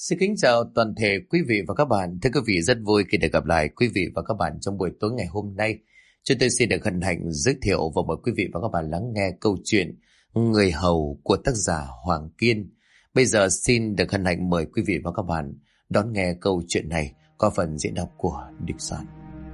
Xin kính chào toàn thể quý vị và các bạn. Thưa quý vị, rất vui khi được gặp lại quý vị và các bạn trong buổi tối ngày hôm nay. Chúng tôi xin được hân hạnh giới thiệu và mời quý vị và các bạn lắng nghe câu chuyện Người Hầu của tác giả Hoàng Kiên. Bây giờ xin được hân hạnh mời quý vị và các bạn đón nghe câu chuyện này qua phần diễn đọc của Địch Soạn.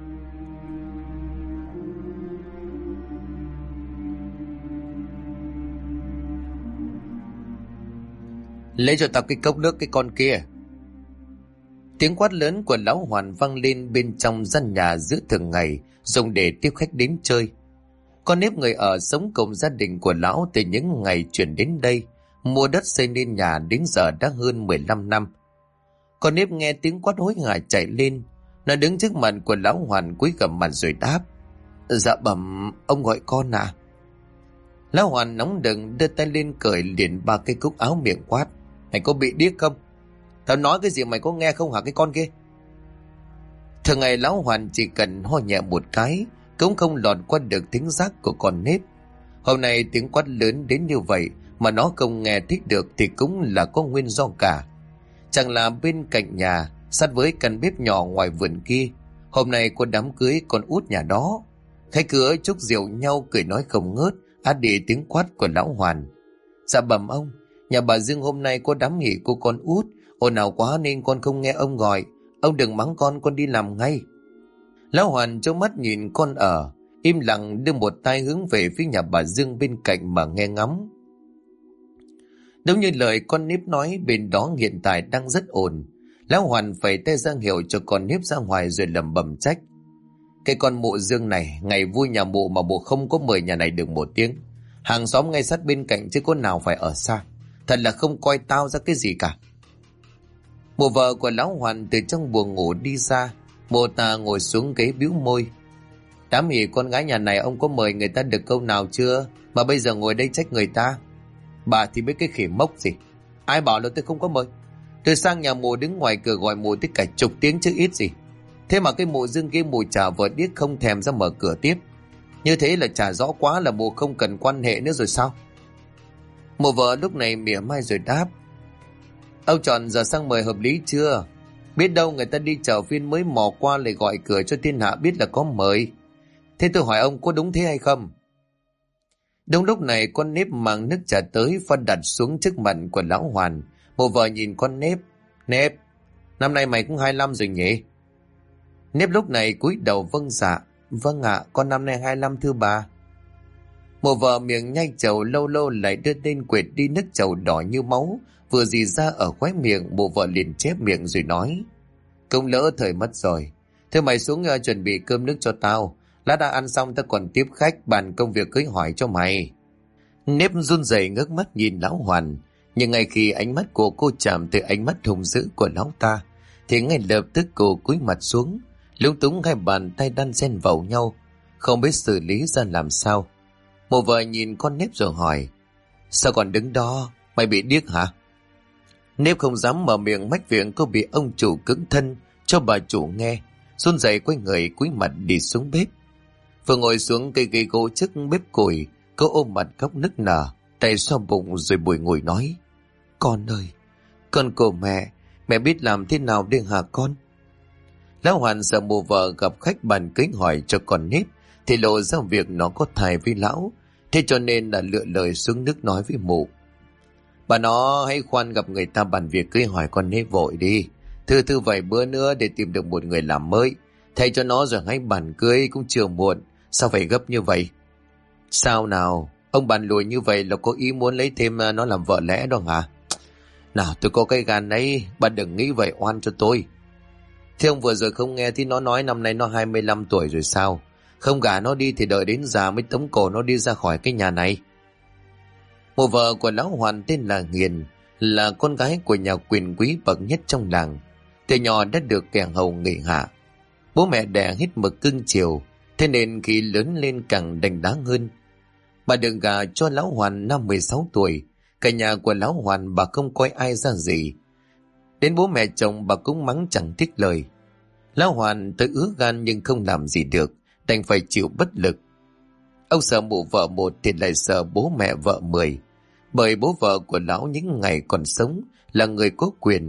Lấy cho tao cái cốc nước cái con kia. Tiếng quát lớn của lão Hoàn vang lên bên trong gian nhà giữa thường ngày dùng để tiếp khách đến chơi. Con nếp người ở sống cùng gia đình của lão từ những ngày chuyển đến đây mua đất xây nên nhà đến giờ đã hơn 15 năm. Con nếp nghe tiếng quát hối hả chạy lên. Nó đứng trước mặt của lão Hoàn cúi gằm mặt rồi đáp: Dạ bẩm, ông gọi con à? Lão Hoàn nóng đừng đưa tay lên cởi liền 3 cái cúc áo miệng quát: Mày có bị điếc không? Tao nói cái gì mày có nghe không hả cái con kia? Thường ngày lão Hoàn chỉ cần ho nhẹ một cái cũng không lọt qua được thính giác của con nếp. Hôm nay tiếng quát lớn đến như vậy mà nó không nghe thích được thì cũng là có nguyên do cả. Chẳng là bên cạnh nhà, sát với căn bếp nhỏ ngoài vườn kia, hôm nay có đám cưới con út nhà đó. Khách cửa chúc rượu nhau cười nói không ngớt, át đi tiếng quát của lão Hoàn. Dạ bẩm ông, nhà bà Dương hôm nay có đám hỉ của con út, ồn ào quá nên con không nghe ông gọi. Ông đừng mắng con đi làm ngay. Lão Hoàn trố mắt nhìn con ở, im lặng đưa một tay hướng về phía nhà bà Dương bên cạnh mà nghe ngóng. Đúng như lời con nếp nói, bên đó hiện tại đang rất ồn. Lão Hoàn phải tay ra hiệu cho con nếp ra ngoài rồi lẩm bẩm trách: Cái con mụ Dương này, ngày vui nhà mụ mà mụ không có mời nhà này được một tiếng. Hàng xóm ngay sát bên cạnh chứ có nào phải ở xa. Thật là không coi tao ra cái gì cả. Mụ vợ của lão Hoàn từ trong buồng ngủ đi ra. Mụ ta ngồi xuống ghế bĩu môi: Đám hỉ con gái nhà này ông có mời người ta được câu nào chưa mà bây giờ ngồi đây trách người ta? Bà thì biết cái khỉ mốc gì. Ai bảo là tôi không có mời? Tôi sang nhà mụ đứng ngoài cửa gọi mụ tới cả chục tiếng chứ ít gì. Thế mà cái mụ Dương kia mụ trả vợ điếc không thèm ra mở cửa tiếp. Như thế là trả rõ quá là mụ không cần quan hệ nữa rồi sao? Mụ vợ lúc này mỉa mai rồi đáp: Ông chọn giờ sang mời hợp lý chưa? Biết đâu người ta đi chợ phiên mới mò qua lại gọi cửa cho thiên hạ biết là có mời. Thế tôi hỏi ông có đúng thế hay không? Đúng lúc này con nếp mang nước trà tới và đặt xuống trước mặt của lão Hoàn. Mụ vợ nhìn con nếp: Nếp, năm nay mày cũng 25 rồi nhỉ? Nếp lúc này cúi đầu vâng dạ: Vâng ạ, con năm nay 25 thưa bà. Mụ vợ miệng nhai trầu lâu lâu lại đưa tên quệt đi nước trầu đỏ như máu vừa dì ra ở khóe miệng. Mụ vợ liền chép miệng rồi nói: Không lỡ thời mất rồi. Thôi mày xuống chuẩn bị cơm nước cho tao. Lát đã ăn xong tao còn tiếp khách bàn công việc cưới hỏi cho mày. Nếp run rẩy ngước mắt nhìn lão Hoàn. Nhưng ngay khi ánh mắt của cô chạm tới ánh mắt hung dữ của lão ta thì ngay lập tức cô cúi mặt xuống, lúng túng hai bàn tay đan xen vào nhau, không biết xử lý ra làm sao. Mụ vợ nhìn con nếp rồi hỏi: Sao còn đứng đó? Mày bị điếc hả? Nếp không dám mở miệng mách việc cô bị ông chủ cứng thân cho bà chủ nghe, run rẩy quay người cúi mặt đi xuống bếp. Vừa ngồi xuống cây ghế gỗ trước bếp củi, cô ôm mặt khóc nức nở, tay xoa bụng rồi bùi ngùi nói: Con ơi, con của mẹ biết làm thế nào để hả con? Lão Hoàn sợ mụ vợ gặp khách bàn cưới hỏi cho con nếp thì lộ ra việc nó có thai với lão, thế cho nên là lựa lời xuống nước nói với mụ: Bà nó hãy khoan gặp người ta bàn việc cưới hỏi con nếp vội đi, thư vài bữa nữa để tìm được một người làm mới, thay cho nó rồi hãy bàn cưới cũng chưa muộn. Sao phải gấp như vậy? Sao nào, ông bàn lùi như vậy là có ý muốn lấy thêm nó làm vợ lẽ đó hả? Nào tôi có cái gan ấy, bà đừng nghĩ vậy oan cho tôi. Thế ông vừa rồi không nghe thì nó nói năm nay nó 25 tuổi rồi sao? Không gả nó đi thì đợi đến già mới tống cổ nó đi ra khỏi cái nhà này. Mụ vợ của lão Hoàn tên là Hiền, là con gái của nhà quyền quý bậc nhất trong làng. Từ nhỏ đã được kẻ hầu nghỉ hạ. Bố mẹ đẻ hết mực cưng chiều, thế nên khi lớn lên càng đành đá hơn. Bà được gả cho lão Hoàn năm 16 tuổi. Cả nhà của lão Hoàn bà không coi ai ra gì. Đến bố mẹ chồng bà cũng mắng chẳng tiếc lời. Lão Hoàn tới ứa gan nhưng không làm gì được, đành phải chịu bất lực. Ông sợ mụ vợ một thì lại sợ bố mẹ vợ 10. Bởi bố vợ của lão những ngày còn sống là người có quyền.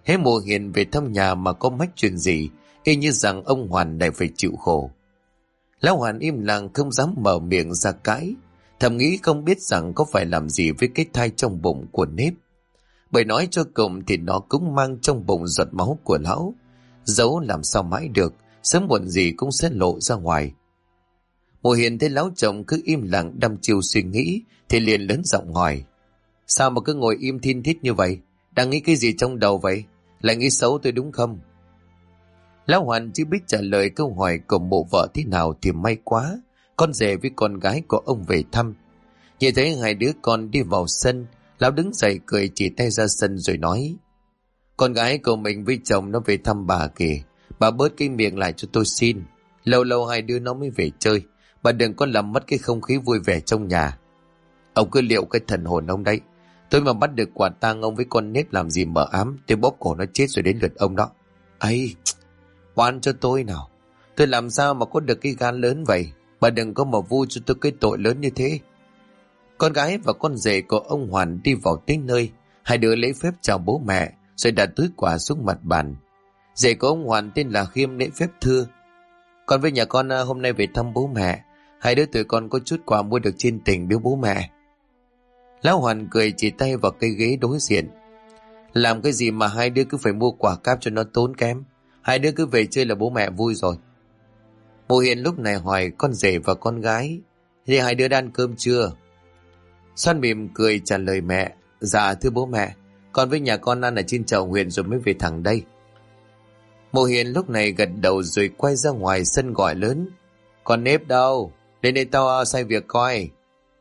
Hễ Mộ Hiền về thăm nhà mà có mách chuyện gì, y như rằng ông Hoàn lại phải chịu khổ. Lão Hoàn im lặng không dám mở miệng ra cãi, thầm nghĩ không biết rằng có phải làm gì với cái thai trong bụng của Nếp. Bởi nói cho cùng thì nó cũng mang trong bụng giọt máu của lão, giấu làm sao mãi được, sớm muộn gì cũng sẽ lộ ra ngoài. Mộ Hiền thấy lão chồng cứ im lặng đăm chiêu suy nghĩ thì liền lớn giọng hỏi: sao mà cứ ngồi im thin thít như vậy? Đang nghĩ cái gì trong đầu vậy? Lại nghĩ xấu tôi đúng không? Lão Hoàn chưa biết trả lời câu hỏi của mộ vợ thế nào thì may quá, con rể với con gái của ông về thăm. Nhìn thấy hai đứa con đi vào sân, lão đứng dậy cười chỉ tay ra sân rồi nói: con gái của mình với chồng nó về thăm bà kìa, bà bớt cái miệng lại cho tôi xin. Lâu lâu hai đứa nó mới về chơi, bà đừng có làm mất cái không khí vui vẻ trong nhà. Ông cứ liệu cái thần hồn ông đấy. Tôi mà bắt được quả tang ông với con Nếp làm gì mờ ám, tôi bóp cổ nó chết rồi đến lượt ông đó. Ấy, oan cho tôi nào. Tôi làm sao mà có được cái gan lớn vậy? Bà đừng có mà vui cho tôi cái tội lớn như thế. Con gái và con rể của ông Hoàn đi vào tới nơi, hai đứa lễ phép chào bố mẹ rồi đặt túi quà xuống mặt bàn. Rể của ông Hoàn tên là Khiêm lễ phép thưa: con với nhà con hôm nay về thăm bố mẹ, hai đứa tụi con có chút quà mua được trên tỉnh biếu bố mẹ. Lão Hoàn cười chỉ tay vào cây ghế đối diện: làm cái gì mà hai đứa cứ phải mua quà cáp cho nó tốn kém? Hai đứa cứ về chơi là bố mẹ vui rồi. Mộ Hiền lúc này hỏi con rể và con gái: thì hai đứa đã ăn cơm chưa? Xoan mỉm cười trả lời mẹ: dạ thưa bố mẹ, con với nhà con ăn ở trên chợ huyện rồi mới về thẳng đây. Mộ Hiền lúc này gật đầu rồi quay ra ngoài sân gọi lớn: con Nếp đâu? Lên đây tao sai việc coi.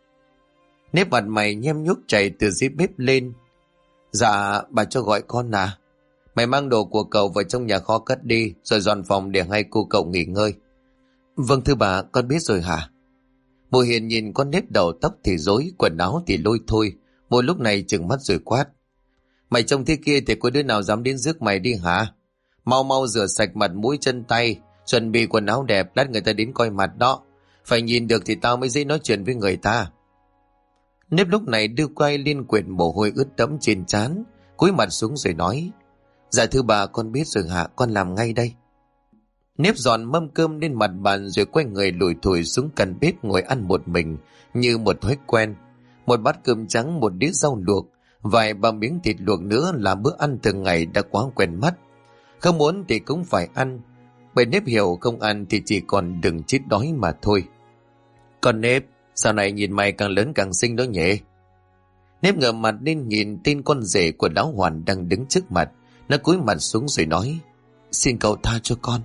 Nếp mặt mày nhem nhuốc chạy từ dưới bếp lên: dạ bà cho gọi con à? Mày mang đồ của cậu vào trong nhà kho cất đi, rồi dọn phòng để hai cô cậu nghỉ ngơi. Vâng thưa bà, con biết rồi hả? Mộ Hiền nhìn con Nếp đầu tóc thì rối, quần áo thì lôi thôi, một lúc này trừng mắt rồi quát: mày trông thế kia thì có đứa nào dám đến rước mày đi hả? Mau mau rửa sạch mặt mũi chân tay, chuẩn bị quần áo đẹp, lát người ta đến coi mặt đó. Phải nhìn được thì tao mới dễ nói chuyện với người ta. Nếp lúc này đưa quay liên quyện mồ hôi ướt đẫm trên trán, cúi mặt xuống rồi nói: dạ thưa bà, con biết rồi hả, con làm ngay đây. Nếp dọn mâm cơm lên mặt bàn rồi quay người lủi thủi xuống căn bếp ngồi ăn một mình như một thói quen. Một bát cơm trắng, một đĩa rau luộc, vài ba miếng thịt luộc nữa là bữa ăn thường ngày đã quá quen mắt. Không muốn thì cũng phải ăn, bởi Nếp hiểu không ăn thì chỉ còn đừng chết đói mà thôi. Còn Nếp, sau này nhìn mày càng lớn càng xinh đó nhỉ? Nếp ngửa mặt lên nhìn tên con rể của lão Hoàn đang đứng trước mặt. Nó cúi mặt xuống rồi nói: xin cậu tha cho con.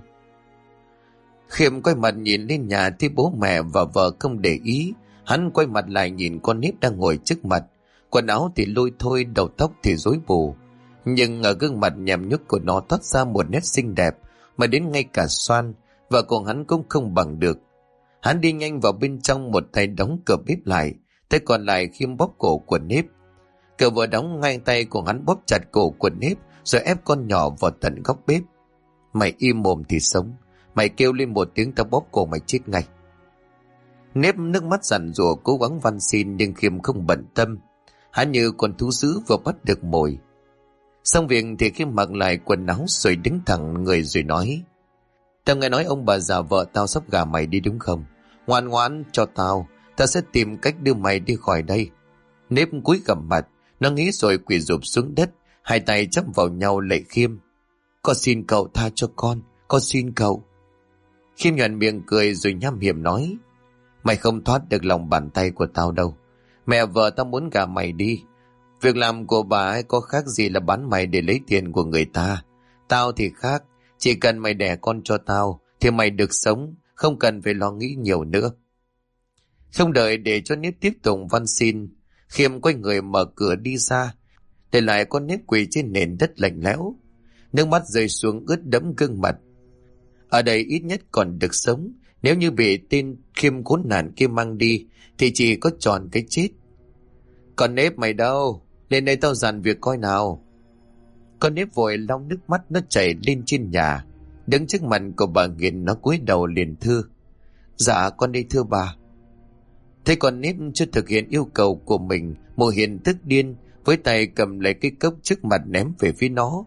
Khiêm quay mặt nhìn lên nhà thấy bố mẹ và vợ không để ý. Hắn quay mặt lại nhìn con Nếp đang ngồi trước mặt, quần áo thì lôi thôi, đầu tóc thì rối bù, nhưng ở gương mặt nhằm nhúc của nó toát ra một nét xinh đẹp mà đến ngay cả Xoan, vợ của hắn cũng không bằng được. Hắn đi nhanh vào bên trong, một tay đóng cửa bếp lại, tay còn lại Khiêm bóp cổ của Nếp. Cửa vừa đóng, ngay tay của hắn bóp chặt cổ của Nếp rồi ép con nhỏ vào tận góc bếp. Mày im mồm thì sống, mày kêu lên một tiếng tao bóp cổ mày chết ngay. Nếp nước mắt giàn giụa cố gắng van xin nhưng Khiêm không bận tâm. Hắn như con thú dữ vừa bắt được mồi. Xong việc thì Khiêm mặc lại quần áo rồi đứng thẳng người rồi nói: tao nghe nói ông bà già vợ tao sắp gả mày đi đúng không? Ngoan ngoãn cho tao sẽ tìm cách đưa mày đi khỏi đây. Nếp cúi gằm mặt, nó nghĩ rồi quỳ rụp xuống đất, hai tay chắp vào nhau lạy Khiêm: con xin cậu tha cho con xin cậu. Khiêm nhoẻn miệng cười rồi nham hiểm nói: mày không thoát được lòng bàn tay của tao đâu. Mẹ vợ tao muốn gả mày đi. Việc làm của bà ấy có khác gì là bán mày để lấy tiền của người ta. Tao thì khác, chỉ cần mày đẻ con cho tao thì mày được sống, không cần phải lo nghĩ nhiều nữa. Không đợi để cho Nếp tiếp tục van xin, Khiêm quay người mở cửa đi ra, để lại con Nếp quỳ trên nền đất lạnh lẽo, nước mắt rơi xuống ướt đẫm gương mặt. Ở đây ít nhất còn được sống, nếu như bị tên Khiêm khốn nạn kia mang đi thì chỉ có tròn cái chết. Còn Nếp mày đâu? Lên đây tao dặn việc coi nào. Con Nếp vội lau nước mắt nó chảy lên trên nhà, đứng trước mặt của bà Nghiền, nó cúi đầu liền thưa: dạ con đi thưa bà. Thấy con Nếp chưa thực hiện yêu cầu của mình, Mộ Hiền tức điên, với tay cầm lấy cái cốc trước mặt ném về phía nó,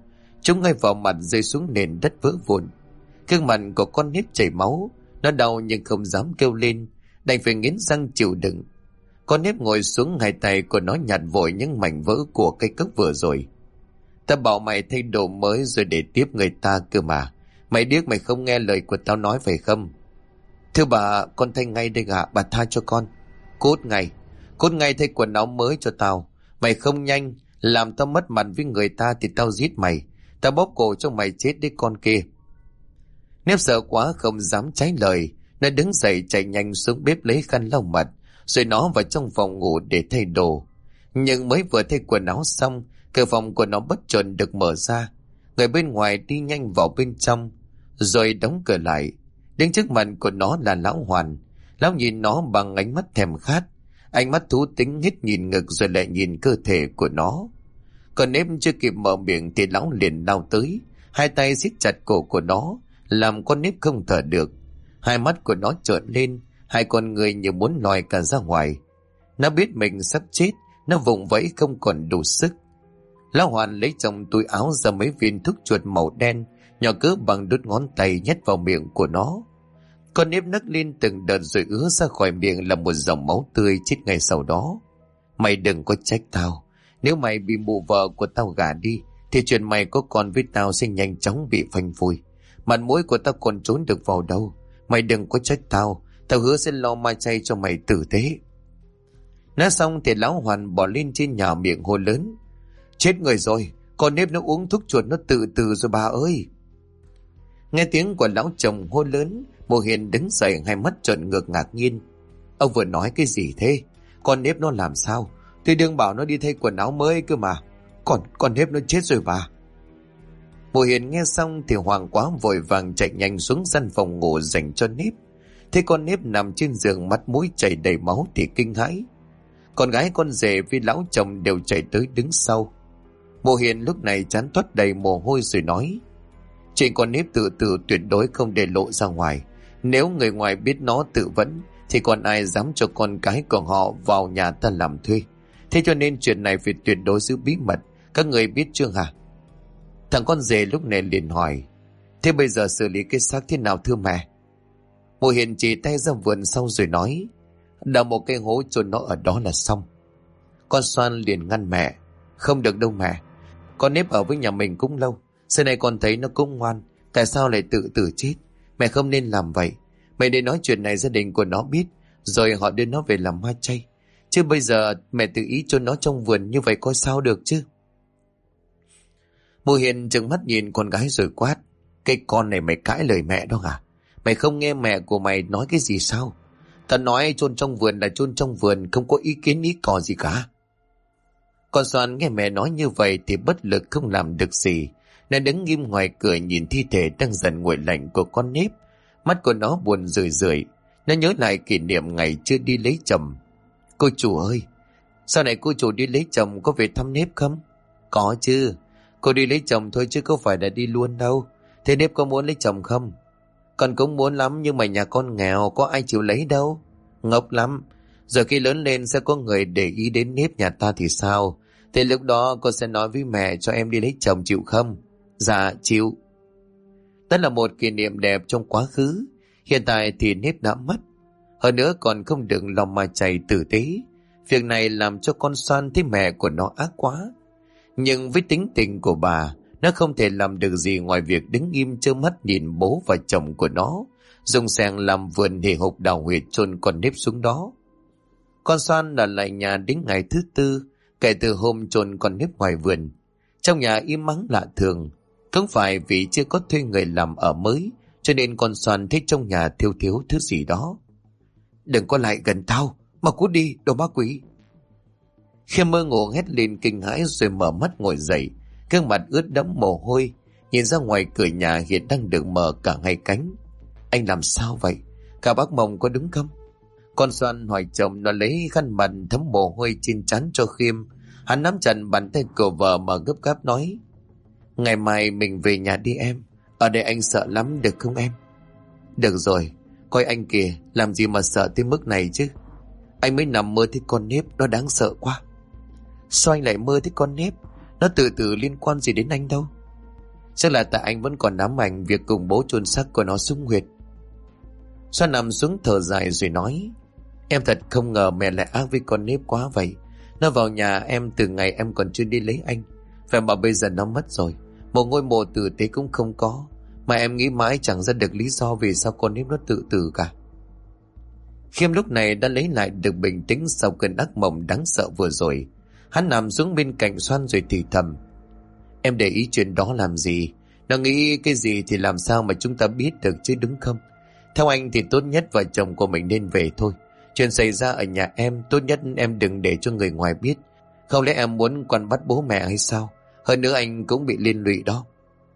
Chúng ngay vào mặt rơi xuống nền đất vỡ vụn. Gương mặt của con nít chảy máu. Nó đau nhưng không dám kêu lên, đành phải nghiến răng chịu đựng. Con nít ngồi xuống, hai tay của nó nhặt vội những mảnh vỡ của cây cốc vừa rồi. Ta bảo mày thay đồ mới rồi để tiếp người ta cơ mà. Mày điếc mày không nghe lời của tao nói phải không? Thưa bà, con thay ngay đây ạ, bà tha cho con. Cút ngay thay quần áo mới cho tao. Mày không nhanh, làm tao mất mặt với người ta thì tao giết mày. Tao bóp cổ cho mày chết đấy con kia. Nếp sợ quá không dám trái lời, nó đứng dậy chạy nhanh xuống bếp lấy khăn lau mặt, rồi nó vào trong phòng ngủ để thay đồ. Nhưng mới vừa thay quần áo xong, cửa phòng của nó bất chợt được mở ra. Người bên ngoài đi nhanh vào bên trong, rồi đóng cửa lại. Đứng trước mặt của nó là lão Hoàn. Lão nhìn nó bằng ánh mắt thèm khát, ánh mắt thú tính hít nhìn ngực rồi lại nhìn cơ thể của nó. Còn nếp chưa kịp mở miệng thì lão liền lao tới, hai tay siết chặt cổ của nó, làm con nếp không thở được. Hai mắt của nó trợn lên, hai con người như muốn lòi cả ra ngoài. Nó biết mình sắp chết, nó vùng vẫy không còn đủ sức. Lão Hoàn lấy trong túi áo ra mấy viên thuốc chuột màu đen, nhỏ cỡ bằng đốt ngón tay, nhét vào miệng của nó. Con nếp nấc lên từng đợt rồi ứa ra khỏi miệng là một dòng máu tươi, chết ngay sau đó. Mày đừng có trách tao. Nếu mày bị mụ vợ của tao gả đi, thì chuyện mày có con với tao sẽ nhanh chóng bị phanh phui. Mặt mũi của tao còn trốn được vào đâu. Mày đừng có trách tao. Tao hứa sẽ lo ma chay cho mày tử tế. Nói xong thì lão Hoàn bỏ lên trên nhà miệng hô lớn: Chết người rồi, con nếp nó uống thuốc chuột nó tự tử rồi bà ơi. Nghe tiếng của lão chồng hô lớn, Mộ Hiền đứng dậy, hai mắt trợn ngược ngạc nhiên. Ông vừa nói cái gì thế? Con nếp nó làm sao? Tôi đương bảo nó đi thay quần áo mới cơ mà. Con nếp nó chết rồi bà. Mộ Hiền nghe xong thì hoảng quá, vội vàng chạy nhanh xuống gian phòng ngủ dành cho nếp. Thấy con nếp nằm trên giường, mắt mũi chảy đầy máu thì kinh hãi. Con gái con rể với lão chồng đều chạy tới đứng sau. Mộ Hiền lúc này trán toát đầy mồ hôi rồi nói: Chuyện con nếp tự tử tuyệt đối không để lộ ra ngoài. Nếu người ngoài biết nó tự vẫn thì còn ai dám cho con cái của họ vào nhà ta làm thuê. Thế cho nên chuyện này phải tuyệt đối giữ bí mật. Các người biết chưa hả? Thằng con rể lúc này liền hỏi: Thế bây giờ xử lý cái xác thế nào thưa mẹ? Mộ Hiền chỉ tay ra vườn sau rồi nói: Đào một cái hố chôn nó ở đó là xong. Con Xoan liền ngăn mẹ: Không được đâu mẹ. Con nếp ở với nhà mình cũng lâu, xưa này con thấy nó cũng ngoan, tại sao lại tự tử chết? Mẹ không nên làm vậy. Mẹ nên nói chuyện này gia đình của nó biết, rồi họ đưa nó về làm ma chay. Chứ bây giờ mẹ tự ý chôn nó trong vườn như vậy có sao được chứ? Mộ Hiền trừng mắt nhìn con gái rồi quát: Cái con này mày cãi lời mẹ đó à? Mày không nghe mẹ của mày nói cái gì sao? Ta nói chôn trong vườn là chôn trong vườn, không có ý kiến ý cò gì cả. Con Soan nghe mẹ nói như vậy thì bất lực không làm được gì. Nó đứng nghiêm ngoài cửa nhìn thi thể đang dần nguội lạnh của con nếp. Mắt của nó buồn rười rượi. Nó nhớ lại kỷ niệm ngày chưa đi lấy chồng. Cô chủ ơi, sau này cô chủ đi lấy chồng có về thăm nếp không? Có chứ. Cô đi lấy chồng thôi chứ không phải là đi luôn đâu. Thế nếp có muốn lấy chồng không? Con cũng muốn lắm, nhưng mà nhà con nghèo, có ai chịu lấy đâu. Ngốc lắm. Rồi khi lớn lên sẽ có người để ý đến nếp nhà ta thì sao? Thì lúc đó con sẽ nói với mẹ cho em đi lấy chồng, chịu không? Dạ chịu. Đó là một kỷ niệm đẹp trong quá khứ. Hiện tại thì nếp đã mất. Hơn nữa còn không được lòng mà chảy tử tế. Việc này làm cho con Xoan thấy mẹ của nó ác quá. Nhưng với tính tình của bà, nó không thể làm được gì ngoài việc đứng im trơ mắt nhìn bố và chồng của nó dùng xẻng làm vườn hì hục đào huyệt chôn con nếp xuống đó. Con Xoan ở lại nhà đến ngày thứ tư kể từ hôm chôn con nếp ngoài vườn. Trong nhà im mắng lạ thường. Không phải vì chưa có thuê người làm ở mới, cho nên con Xoan thấy trong nhà thiếu thiếu thứ gì đó. Đừng có lại gần tao, mà cút đi, đồ ma quỷ. Khi mơ ngủ hét lên kinh hãi rồi mở mắt ngồi dậy, gương mặt ướt đẫm mồ hôi, nhìn ra ngoài cửa nhà hiện đang được mở cả hai cánh. Anh làm sao vậy? Cả bác Mông có đúng không? Con Xoan hỏi chồng. Nó lấy khăn mặt thấm mồ hôi trên trán cho Khiêm. Hắn nắm chặt bàn tay của vợ mà gấp gáp nói: Ngày mai mình về nhà đi em. Ở đây anh sợ lắm, được không em? Được rồi, coi anh kìa, làm gì mà sợ tới mức này chứ. Anh mới nằm mơ thấy con nếp, nó đáng sợ quá. Sao anh lại mơ thấy con nếp? Nó tự tử liên quan gì đến anh đâu? Chắc là tại anh vẫn còn ám ảnh việc cùng bố chôn xác của nó xuống huyệt. Xoan nằm xuống thở dài rồi nói: Em thật không ngờ mẹ lại ác với con nếp quá vậy. Nó vào nhà em từ ngày em còn chưa đi lấy anh. Vậy mà bây giờ nó mất rồi, một ngôi mộ tử tế cũng không có. Mà em nghĩ mãi chẳng ra được lý do vì sao con nếp nó tự tử cả. Khiêm lúc này đã lấy lại được bình tĩnh sau cơn ác mộng đáng sợ vừa rồi. Hắn nằm xuống bên cạnh Xoan rồi thì thầm: Em để ý chuyện đó làm gì? Nó nghĩ cái gì thì làm sao mà chúng ta biết được chứ, đúng không? Theo anh thì tốt nhất vợ chồng của mình nên về thôi. Chuyện xảy ra ở nhà em, tốt nhất em đừng để cho người ngoài biết. Không lẽ em muốn quan bắt bố mẹ hay sao? Hơn nữa anh cũng bị liên lụy đó.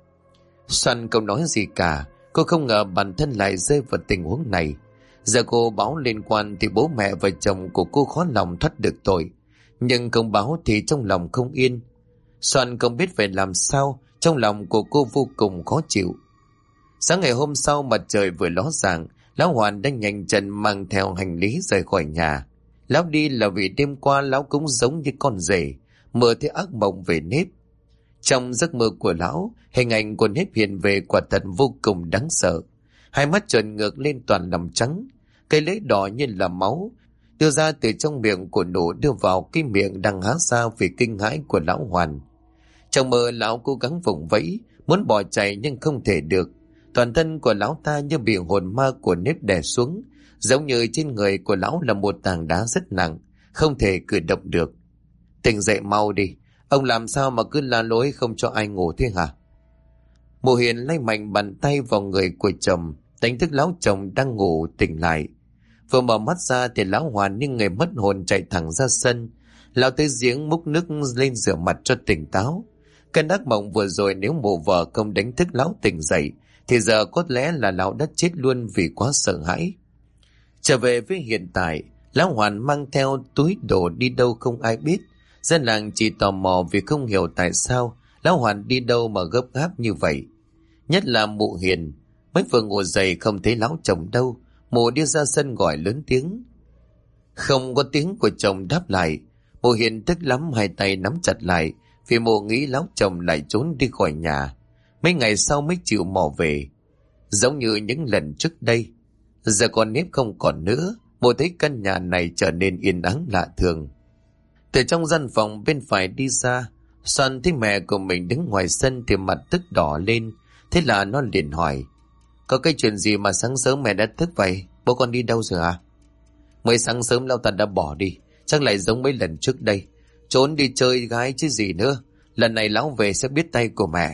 Xoan không nói gì cả. Cô không ngờ bản thân lại rơi vào tình huống này. Giờ cô báo liên quan thì bố mẹ và chồng của cô khó lòng thoát được tội. Nhưng không báo thì trong lòng không yên. Xoan không biết phải làm sao, trong lòng của cô vô cùng khó chịu. Sáng ngày hôm sau, mặt trời vừa ló dạng, Lão Hoàn đã nhanh chân mang theo hành lý rời khỏi nhà. Lão đi là vì đêm qua lão cũng giống như con rể, mơ thấy ác mộng về nếp. Trong giấc mơ của lão, hình ảnh của nếp hiện về quả thật vô cùng đáng sợ. Hai mắt trợn ngược lên toàn lòng trắng, cây lưỡi đỏ như là máu đưa ra từ trong miệng của nụ đưa vào cái miệng đang há ra vì kinh hãi của Lão Hoàn. Trong mơ lão cố gắng vùng vẫy, muốn bỏ chạy nhưng không thể được. Toàn thân của lão ta như bị hồn ma của nếp đè xuống, giống như trên người của lão là một tảng đá rất nặng, không thể cử động được. Tỉnh dậy mau đi, ông làm sao mà cứ la lối không cho ai ngủ thế hả? Mụ Hiền lay mạnh bàn tay vào người của chồng, đánh thức lão chồng đang ngủ tỉnh lại. Vừa mở mắt ra thì Lão Hoàn như người mất hồn chạy thẳng ra sân. Lão tới giếng múc nước lên rửa mặt cho tỉnh táo. Cơn ác mộng vừa rồi nếu mụ vợ không đánh thức lão tỉnh dậy thì giờ có lẽ là lão đã chết luôn vì quá sợ hãi. Trở về với hiện tại, Lão Hoàn mang theo túi đồ đi đâu không ai biết. Dân làng chỉ tò mò vì không hiểu tại sao Lão Hoàn đi đâu mà gấp gáp như vậy. Nhất là mụ Hiền, mới vừa ngủ dậy không thấy lão chồng đâu. Mụ đi ra sân gọi lớn tiếng. Không có tiếng của chồng đáp lại. Mụ Hiền tức lắm, hai tay nắm chặt lại vì mụ nghĩ lão chồng lại trốn đi khỏi nhà. Mấy ngày sau mới chịu mò về, giống như những lần trước đây. Giờ con nếp không còn nữa, mụ thấy căn nhà này trở nên yên ắng lạ thường. Từ trong gian phòng bên phải đi ra, Xoan thấy mẹ của mình đứng ngoài sân thì mặt tức đỏ lên. Thế là nó liền hỏi: Có cái chuyện gì mà sáng sớm mẹ đã thức vậy? Bố con đi đâu rồi à? Mới sáng sớm lão ta đã bỏ đi, chắc lại giống mấy lần trước đây, trốn đi chơi gái chứ gì nữa. Lần này lão về sẽ biết tay của mẹ.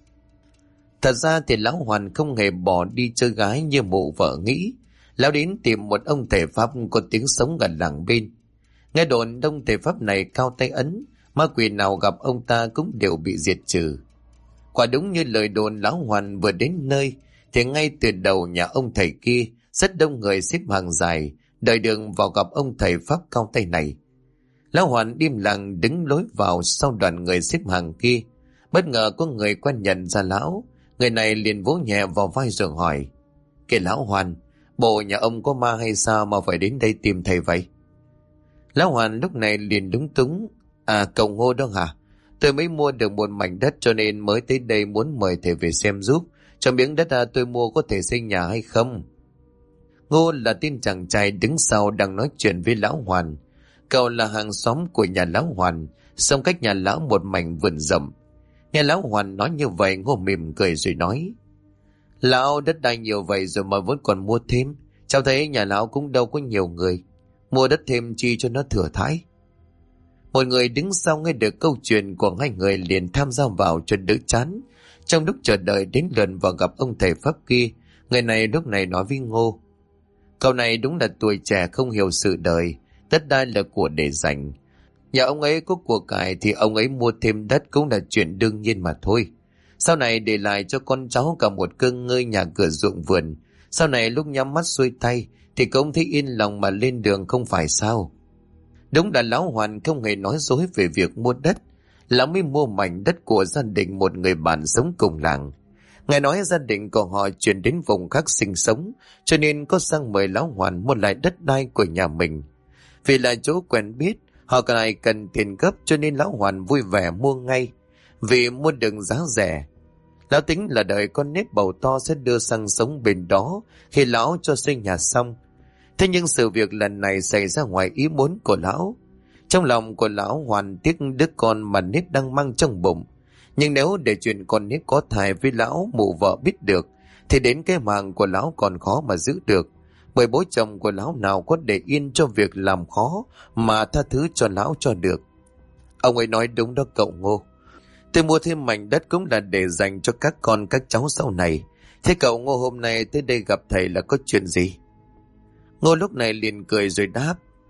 Thật ra thì Lão Hoàn không hề bỏ đi chơi gái như mụ vợ nghĩ. Lão đến tìm một ông thầy pháp có tiếng sống gần làng bên. Nghe đồn ông thầy pháp này cao tay ấn, ma quỷ nào gặp ông ta cũng đều bị diệt trừ. Quả đúng như lời đồn, Lão Hoàn vừa đến nơi thì ngay từ đầu nhà ông thầy kia rất đông người xếp hàng dài đợi đường vào gặp ông thầy pháp cao tay này. Lão Hoàn im lặng đứng lối vào sau đoàn người xếp hàng kia. Bất ngờ có người quen nhận ra lão. Người này liền vỗ nhẹ vào vai rồi hỏi: Kìa Lão Hoàn, bộ nhà ông có ma hay sao mà phải đến đây tìm thầy vậy? Lão Hoàn lúc này liền lúng túng: À, cậu Ngô đó hả? Tôi mới mua được một mảnh đất cho nên mới tới đây muốn mời thầy về xem giúp. Cho miếng đất tôi mua có thể xây nhà hay không? Ngô là tên chàng trai đứng sau đang nói chuyện với Lão Hoàn. Cậu là hàng xóm của nhà Lão Hoàn, song cách nhà lão một mảnh vườn rộng. Nghe Lão Hoàn nói như vậy, Ngô mỉm cười rồi nói: Lão đất đai nhiều vậy rồi mà vẫn còn mua thêm. Cháu thấy nhà lão cũng đâu có nhiều người, mua đất thêm chi cho nó thừa thãi. Một người đứng sau nghe được câu chuyện của hai người liền tham gia vào cho đỡ chán. Trong lúc chờ đợi đến lượt vào gặp ông thầy pháp kia, người này lúc này nói với Ngô: Cậu này đúng là tuổi trẻ không hiểu sự đời, đất đai là của để dành. Nhà ông ấy có của cải thì ông ấy mua thêm đất cũng là chuyện đương nhiên mà thôi. Sau này để lại cho con cháu cả một cơ ngơi nhà cửa ruộng vườn. Sau này lúc nhắm mắt xuôi tay thì cũng thấy yên lòng mà lên đường không phải sao? Đúng là Lão Hoàn không hề nói dối về việc mua đất. Lão mới mua mảnh đất của gia đình một người bạn sống cùng làng. Nghe nói gia đình của họ chuyển đến vùng khác sinh sống, cho nên có sang mời Lão Hoàn mua lại đất đai của nhà mình. Vì là chỗ quen biết, họ lại cần tiền gấp cho nên Lão Hoàn vui vẻ mua ngay, vì mua được giá rẻ. Lão tính là đợi con nếp bầu to sẽ đưa sang sống bên đó khi lão cho xây nhà xong. Thế nhưng sự việc lần này xảy ra ngoài ý muốn của lão. Trong lòng của lão Hoàn tiếc đứa con mà nếp đang mang trong bụng. Nhưng nếu để chuyện con nếp có thai với lão mụ vợ biết được, thì đến cái mạng của lão còn khó mà giữ được. Bởi bố chồng của lão nào có để yên cho việc làm khó mà tha thứ cho lão cho được. Ông ấy nói đúng đó cậu Ngô. Tôi mua thêm mảnh đất cũng là để dành cho các con các cháu sau này. Thế cậu Ngô hôm nay tới đây gặp thầy là có chuyện gì? Ngô lúc này liền cười rồi đáp.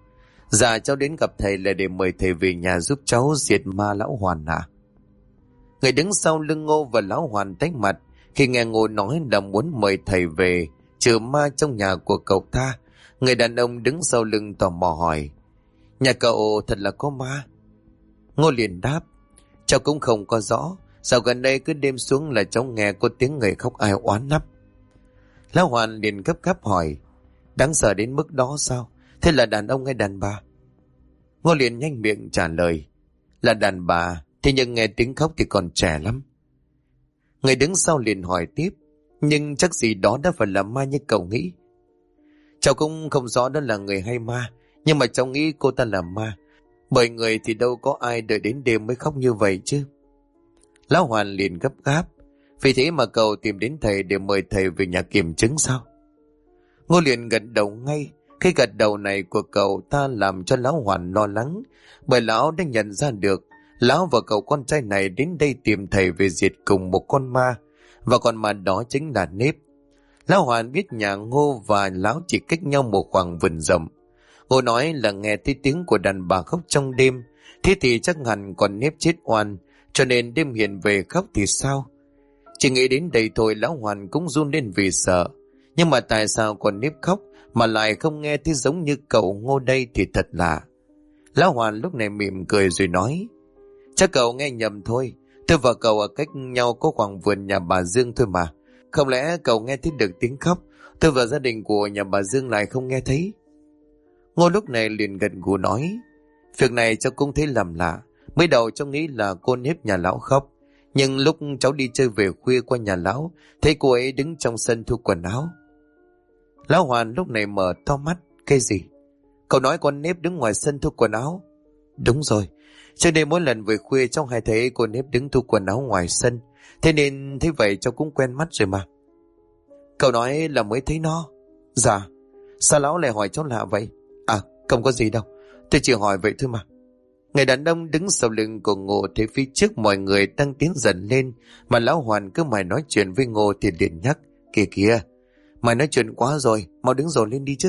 Dạ cháu đến gặp thầy là để mời thầy về nhà giúp cháu diệt ma lão Hoàn à? Người đứng sau lưng Ngô và lão Hoàn tách mặt khi nghe Ngô nói là muốn mời thầy về trừ ma trong nhà của cậu ta. Người đàn ông đứng sau lưng tò mò hỏi. Nhà cậu thật là có ma? Ngô liền đáp. Cháu cũng không có rõ. Dạo gần đây cứ đêm xuống là cháu nghe có tiếng người khóc ai oán lắm. Lão Hoàn liền gấp gáp hỏi. Đáng sợ đến mức đó sao? Thế là đàn ông hay đàn bà? Ngô liền nhanh miệng trả lời. Là đàn bà. Thế nhưng nghe tiếng khóc thì còn trẻ lắm. Người đứng sau liền hỏi tiếp. Nhưng chắc gì đó đã phải là ma như cậu nghĩ? Cháu cũng không rõ đó là người hay ma. Nhưng mà cháu nghĩ cô ta là ma. Bởi người thì đâu có ai đợi đến đêm mới khóc như vậy chứ. Lão Hoàn liền gấp gáp. Vì thế mà cậu tìm đến thầy để mời thầy về nhà kiểm chứng sao? Ngô liền gật đầu ngay. Cái gật đầu này của cậu ta làm cho lão Hoàn lo lắng. Bởi lão đã nhận ra được lão và cậu con trai này đến đây tìm thầy về diệt cùng một con ma. Và con ma đó chính là nếp. Lão Hoàn biết nhà Ngô và lão chỉ cách nhau một khoảng vườn rộng. Ngô nói là nghe thấy tiếng của đàn bà khóc trong đêm. Thế thì chắc hẳn còn nếp chết oan. Cho nên đêm hiện về khóc thì sao? Chỉ nghĩ đến đây thôi lão Hoàn cũng run lên vì sợ. Nhưng mà tại sao còn nếp khóc mà lại không nghe thấy giống như cậu Ngô đây thì thật lạ. Lão Hoàn lúc này mỉm cười rồi nói. Chắc cậu nghe nhầm thôi. Tôi và cậu ở cách nhau có khoảng vườn nhà bà Dương thôi mà. Không lẽ cậu nghe thấy được tiếng khóc? Tôi và gia đình của nhà bà Dương lại không nghe thấy. Ngô lúc này liền gật gù nói. Việc này cháu cũng thấy lầm lạ. Mới đầu cháu nghĩ là cô nếp nhà lão khóc. Nhưng lúc cháu đi chơi về khuya qua nhà lão, thấy cô ấy đứng trong sân thu quần áo. Lão Hoàn lúc này mở to mắt. Cái gì? Cậu nói con nếp đứng ngoài sân thu quần áo? Đúng rồi. Trước đây mỗi lần về khuya cháu hay thấy cô nếp đứng thu quần áo ngoài sân. Thế nên thế vậy cháu cũng quen mắt rồi mà. Cậu nói là mới thấy nó. Dạ. Sao lão lại hỏi cháu lạ vậy? À không có gì đâu. Tôi chỉ hỏi vậy thôi mà. Người đàn ông đứng sau lưng của Ngô thấy phía trước mọi người đang tiến dần lên. Mà lão Hoàn cứ mày nói chuyện với Ngô thì liền nhắc. Kìa kìa. Mày nói chuyện quá rồi. Mau đứng dồn lên đi chứ.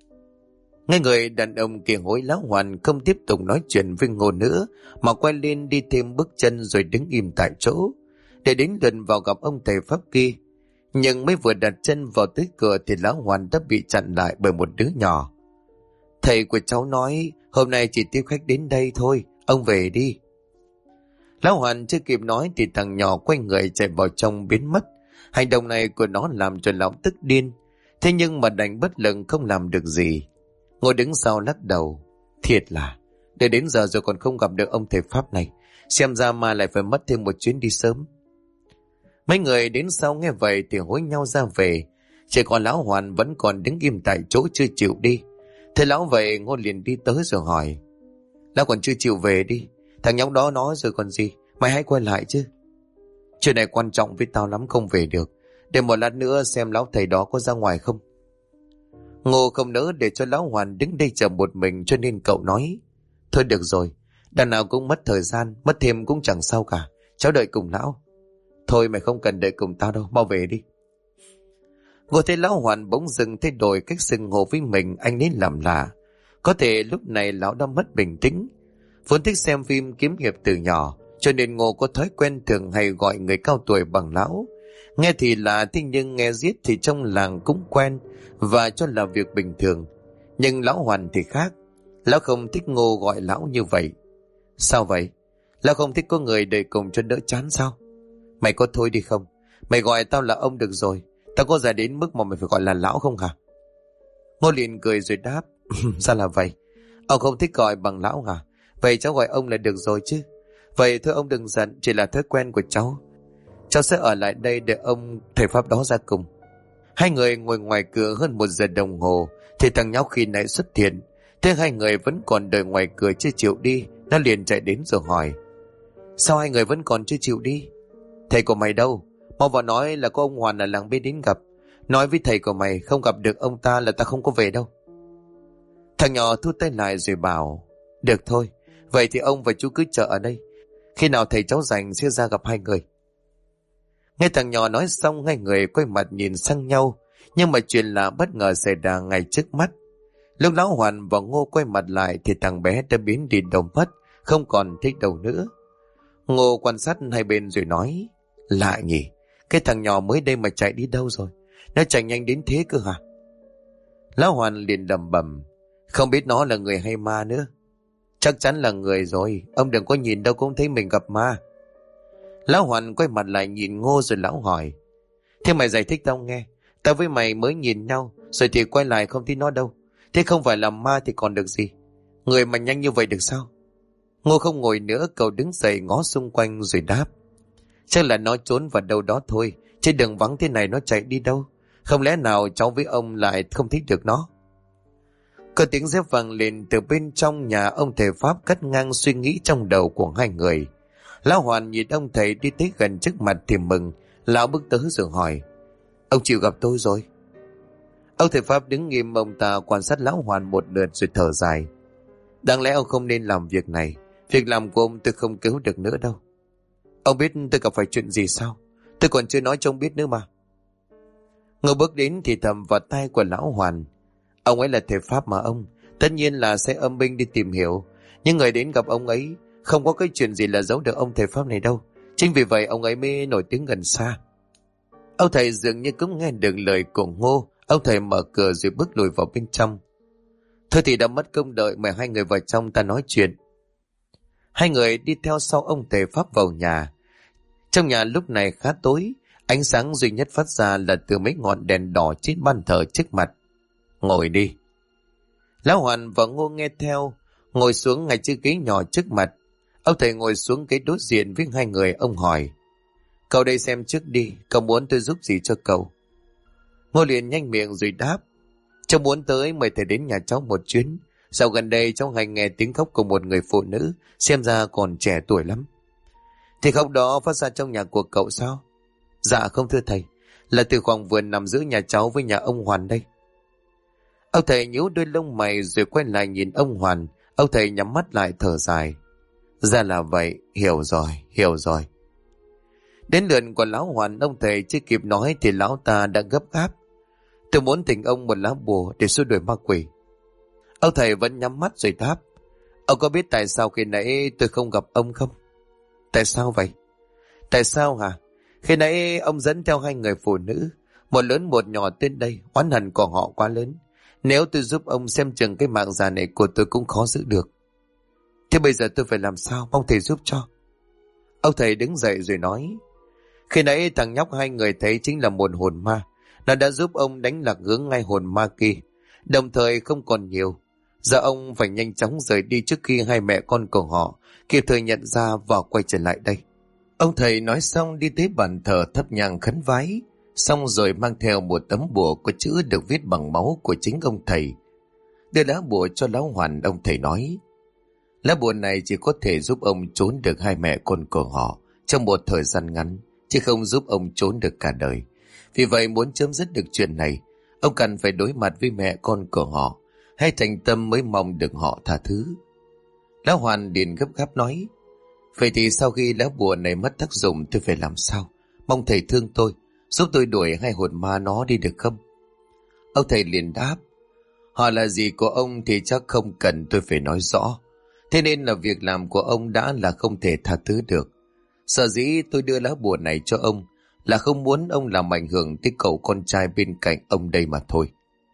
Ngay người đàn ông kia hối lão Hoàn không tiếp tục nói chuyện với Ngô nữa. Mà quay lên đi thêm bước chân rồi đứng im tại chỗ. Để đến gần vào gặp ông thầy Pháp kia. Nhưng mới vừa đặt chân vào tới cửa thì lão Hoàn đã bị chặn lại bởi một đứa nhỏ. Thầy của cháu nói hôm nay chỉ tiếp khách đến đây thôi, ông về đi. Lão Hoàn chưa kịp nói thì thằng nhỏ quay người chạy vào trong biến mất. Hành động này của nó làm cho lão tức điên. Thế nhưng mà đành bất lực không làm được gì. Ngồi đứng sau lắc đầu. Thiệt là, để đến giờ rồi còn không gặp được ông thầy Pháp này. Xem ra mà lại phải mất thêm một chuyến đi sớm. Mấy người đến sau nghe vậy thì hối nhau ra về. Chỉ còn lão Hoàn vẫn còn đứng im tại chỗ chưa chịu đi. Thế lão vậy Ngô liền đi tới rồi hỏi. Lão còn chưa chịu về đi. Thằng nhóc đó nói rồi còn gì. Mày hãy quay lại chứ. Chuyện này quan trọng với tao lắm không về được. Để một lát nữa xem lão thầy đó có ra ngoài không. Ngô không nỡ để cho lão Hoàn đứng đây chờ một mình cho nên cậu nói. Thôi được rồi. Đằng nào cũng mất thời gian. Mất thêm cũng chẳng sao cả. Cháu đợi cùng lão. Thôi mày không cần đợi cùng tao đâu. Mau về đi. Ngô thấy lão Hoàn bỗng dưng thay đổi cách xưng hô với mình, anh ấy làm lạ. Có thể lúc này lão đã mất bình tĩnh. Vốn thích xem phim kiếm hiệp từ nhỏ, cho nên Ngô có thói quen thường hay gọi người cao tuổi bằng lão. Nghe thì lạ, thế nhưng nghe giết thì trong làng cũng quen và cho là việc bình thường. Nhưng lão Hoàn thì khác. Lão không thích Ngô gọi lão như vậy. Sao vậy? Lão không thích có người đợi cùng cho đỡ chán sao? Mày có thôi đi không? Mày gọi tao là ông được rồi. Tao có già đến mức mà mày phải gọi là lão không hả? Ngô liền cười rồi đáp. Sao là vậy? Ông không thích gọi bằng lão hả? Vậy cháu gọi ông là được rồi chứ. Vậy thôi ông đừng giận, chỉ là thói quen của cháu. Cháu sẽ ở lại đây để ông thầy pháp đó ra cùng. Hai người ngồi ngoài cửa hơn 1 giờ đồng hồ thì thằng nhóc khi nãy xuất hiện. Thế hai người vẫn còn đợi ngoài cửa chưa chịu đi. Nó liền chạy đến rồi hỏi: Sao hai người vẫn còn chưa chịu đi? Thầy của mày đâu? Mau vào nói là có ông Hoàn ở làng bên đến gặp. Nói với thầy của mày không gặp được ông ta là ta không có về đâu. Thằng nhỏ thu tay lại rồi bảo: Được thôi, vậy thì ông và chú cứ chờ ở đây. Khi nào thầy cháu rảnh sẽ ra gặp hai người. Nghe thằng nhỏ nói xong, hai người quay mặt nhìn sang nhau. Nhưng mà chuyện lạ bất ngờ xảy ra ngay trước mắt. Lúc Lão Hoàn và Ngô quay mặt lại thì thằng bé đã biến đi đâu mất, không còn thích đâu nữa. Ngô quan sát hai bên rồi nói: Lạ nhỉ, cái thằng nhỏ mới đây mà chạy đi đâu rồi? Nó chạy nhanh đến thế cơ hả? Lão Hoàn liền lẩm bẩm: Không biết nó là người hay ma nữa. Chắc chắn là người rồi, ông đừng có nhìn đâu cũng thấy mình gặp ma. Lão Hoàn quay mặt lại nhìn Ngô rồi lão hỏi: Thế mày giải thích tao nghe. Tao với mày mới nhìn nhau rồi thì quay lại không thấy nó đâu. Thế không phải là ma thì còn được gì? Người mà nhanh như vậy được sao? Ngô không ngồi nữa, cậu đứng dậy ngó xung quanh rồi đáp: Chắc là nó trốn vào đâu đó thôi. Trên đường vắng thế này nó chạy đi đâu? Không lẽ nào cháu với ông lại không thích được nó? Có tiếng dép vang lên từ bên trong nhà. Ông thầy Pháp cắt ngang suy nghĩ trong đầu của hai người. Lão Hoàn nhìn ông thầy đi tới gần trước mặt thì mừng. Lão bước tới rồi hỏi: Ông chịu gặp tôi rồi? Ông thầy Pháp đứng nghiêm, ông ta quan sát Lão Hoàn một lượt rồi thở dài: Đáng lẽ ông không nên làm việc này. Việc làm của ông tôi không cứu được nữa đâu. Ông biết tôi gặp phải chuyện gì sao? Tôi còn chưa nói cho ông biết nữa mà. Ngô bước đến thì thầm vào tai của Lão Hoàn: Ông ấy là thầy Pháp mà ông, tất nhiên là sẽ âm binh đi tìm hiểu. Nhưng người đến gặp ông ấy không có cái chuyện gì là giấu được ông thầy Pháp này đâu. Chính vì vậy ông ấy mới nổi tiếng gần xa. Ông thầy dường như cũng nghe được lời của Ngô. Ông thầy mở cửa rồi bước lùi vào bên trong. Thôi thì đã mất công đợi, mời hai người vào trong ta nói chuyện. Hai người đi theo sau ông thầy Pháp vào nhà. Trong nhà lúc này khá tối, ánh sáng duy nhất phát ra là từ mấy ngọn đèn đỏ trên bàn thờ trước mặt. Ngồi đi. Lão Hoàn và Ngô nghe theo, ngồi xuống ngay chiếc ghế nhỏ trước mặt. Ông thầy ngồi xuống ghế đối diện với hai người. Ông hỏi: Cậu đây xem trước đi, cậu muốn tôi giúp gì cho cậu? Ngô liền nhanh miệng rồi đáp: Cháu muốn tới mời thầy đến nhà cháu một chuyến. Dạo gần đây cháu hay nghe tiếng khóc của một người phụ nữ, xem ra còn trẻ tuổi lắm. Thì khóc đó phát ra trong nhà của cậu sao? Dạ không thưa thầy, là từ khoảng vườn nằm giữa nhà cháu với nhà ông Hoàn đây. Ông thầy nhíu đôi lông mày rồi quay lại nhìn ông Hoàn. Ông thầy nhắm mắt lại thở dài: Ra là vậy, hiểu rồi, hiểu rồi. Đến lượt của Lão Hoàn, ông thầy chưa kịp nói thì lão ta đã gấp gáp: Tôi muốn thỉnh ông một lá bùa để xua đuổi ma quỷ. Ông thầy vẫn nhắm mắt rồi đáp: Ông có biết tại sao khi nãy tôi không gặp ông không? Tại sao vậy? Tại sao hả? Khi nãy ông dẫn theo hai người phụ nữ, một lớn một nhỏ tên đây, oán hận của họ quá lớn. Nếu tôi giúp ông xem chừng cái mạng già này của tôi cũng khó giữ được. Thế bây giờ tôi phải làm sao? Mong thầy giúp cho. Ông thầy đứng dậy rồi nói: Khi nãy thằng nhóc hai người thấy chính là một hồn ma. Nó đã giúp ông đánh lạc hướng ngay hồn ma kia. Đồng thời không còn nhiều. Giờ ông phải nhanh chóng rời đi trước khi hai mẹ con của họ kịp thời nhận ra và quay trở lại đây. Ông thầy nói xong đi tới bàn thờ thắp nhang khấn vái. Xong rồi mang theo một tấm bùa có chữ được viết bằng máu của chính ông thầy. Đưa lá bùa cho Lão Hoàn, ông thầy nói: Lá bùa này chỉ có thể giúp ông trốn được hai mẹ con của họ trong một thời gian ngắn, chứ không giúp ông trốn được cả đời. Vì vậy muốn chấm dứt được chuyện này, ông cần phải đối mặt với mẹ con của họ, hay thành tâm mới mong được họ tha thứ. Lão Hoàn liền gấp gáp nói: Vậy thì sau khi lá bùa này mất tác dụng tôi phải làm sao? Mong thầy thương tôi, giúp tôi đuổi hai hồn ma nó đi được không? Ông thầy liền đáp: Họ là gì của ông thì chắc không cần tôi phải nói rõ. Thế nên là việc làm của ông đã là không thể tha thứ được. Sở dĩ tôi đưa lá bùa này cho ông là không muốn ông làm ảnh hưởng tới cậu con trai bên cạnh ông đây mà thôi.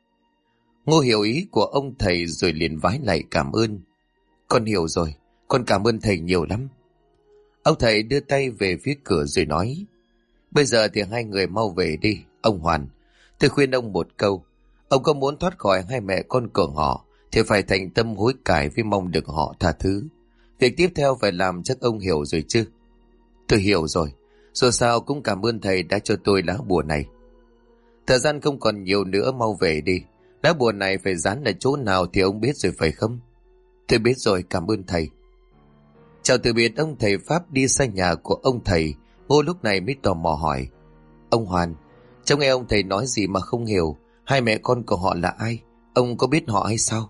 Ngô hiểu ý của ông thầy rồi liền vái lại cảm ơn. Con hiểu rồi, con cảm ơn thầy nhiều lắm. Ông thầy đưa tay về phía cửa rồi nói: Bây giờ thì hai người mau về đi. Ông Hoàn, tôi khuyên ông một câu. Ông có muốn thoát khỏi hai mẹ con của họ thì phải thành tâm hối cải với mong được họ tha thứ. Việc tiếp theo phải làm chắc ông hiểu rồi chứ? Tôi hiểu rồi. Dù sao cũng cảm ơn thầy đã cho tôi lá bùa này. Thời gian không còn nhiều nữa, mau về đi. Lá bùa này phải dán ở chỗ nào thì ông biết rồi phải không? Tôi biết rồi, cảm ơn thầy. Chào từ biệt ông thầy Pháp đi sang nhà của ông thầy. Ngô lúc này mới tò mò hỏi: Ông Hoàn, cháu nghe ông thầy nói gì mà không hiểu. Hai mẹ con của họ là ai? Ông có biết họ hay sao?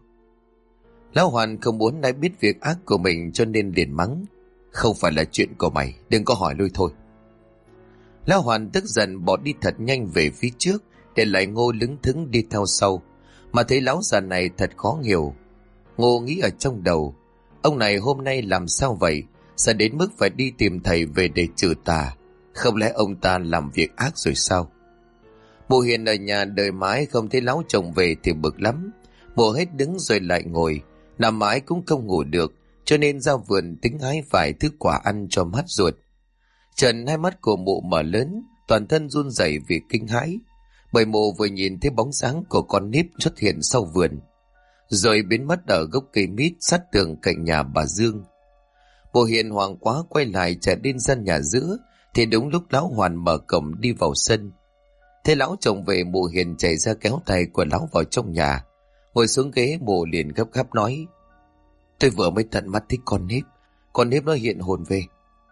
Lão Hoàn không muốn ai biết việc ác của mình cho nên liền mắng: Không phải là chuyện của mày, đừng có hỏi lui thôi. Lão Hoàn tức giận bỏ đi thật nhanh về phía trước, để lại Ngô lững thững đi theo sau. Mà thấy lão già này thật khó hiểu. Ngô nghĩ ở trong đầu: Ông này hôm nay làm sao vậy? Sao đến mức phải đi tìm thầy về để trừ tà? Không lẽ ông ta làm việc ác rồi sao? Mụ Hiền ở nhà đợi mãi không thấy lão chồng về thì bực lắm. Mụ hết đứng rồi lại ngồi, nằm mãi cũng không ngủ được, cho nên ra vườn tính hái vài thứ quả ăn cho mát ruột. Trần hai mắt của mụ mở lớn, toàn thân run rẩy vì kinh hãi, bởi mụ vừa nhìn thấy bóng sáng của con nít xuất hiện sau vườn, rồi biến mất ở gốc cây mít sát tường cạnh nhà bà Dương. Mụ Hiền hoảng quá quay lại chạy đến gian nhà giữa, thì đúng lúc lão Hoàn mở cổng đi vào sân. Thế lão chồng về, mụ Hiền chạy ra kéo tay của lão vào trong nhà. Ngồi xuống ghế, mụ liền gấp gáp nói: Tôi vừa mới tận mắt thấy con nếp nó hiện hồn về.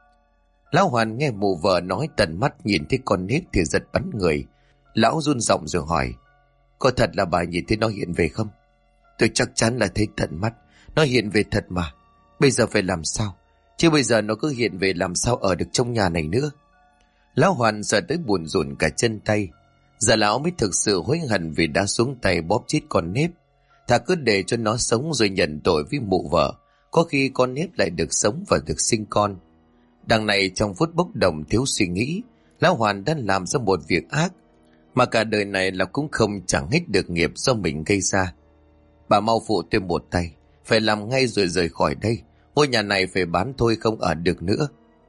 Lão Hoàn nghe mụ vợ nói tận mắt nhìn thấy con nếp thì giật bắn người. Lão run giọng rồi hỏi: Có thật là bà nhìn thấy nó hiện về không? Tôi chắc chắn là thấy tận mắt, nó hiện về thật mà. Bây giờ phải làm sao? Chứ bây giờ nó cứ hiện về làm sao ở được trong nhà này nữa? Lão Hoàn sợ tới buồn rùn cả chân tay. Giờ lão mới thực sự hối hận vì đã xuống tay bóp chết con nếp. Thà cứ để cho nó sống rồi nhận tội với mụ vợ, có khi con nếp lại được sống và được sinh con. Đằng này trong phút bốc đồng thiếu suy nghĩ, lão Hoàn đã làm ra một việc ác mà cả đời này là cũng không chẳng hết được nghiệp do mình gây ra. Bà mau phụ tôi một tay, phải làm ngay rồi rời khỏi đây. Ngôi nhà này phải bán thôi, không ở được nữa.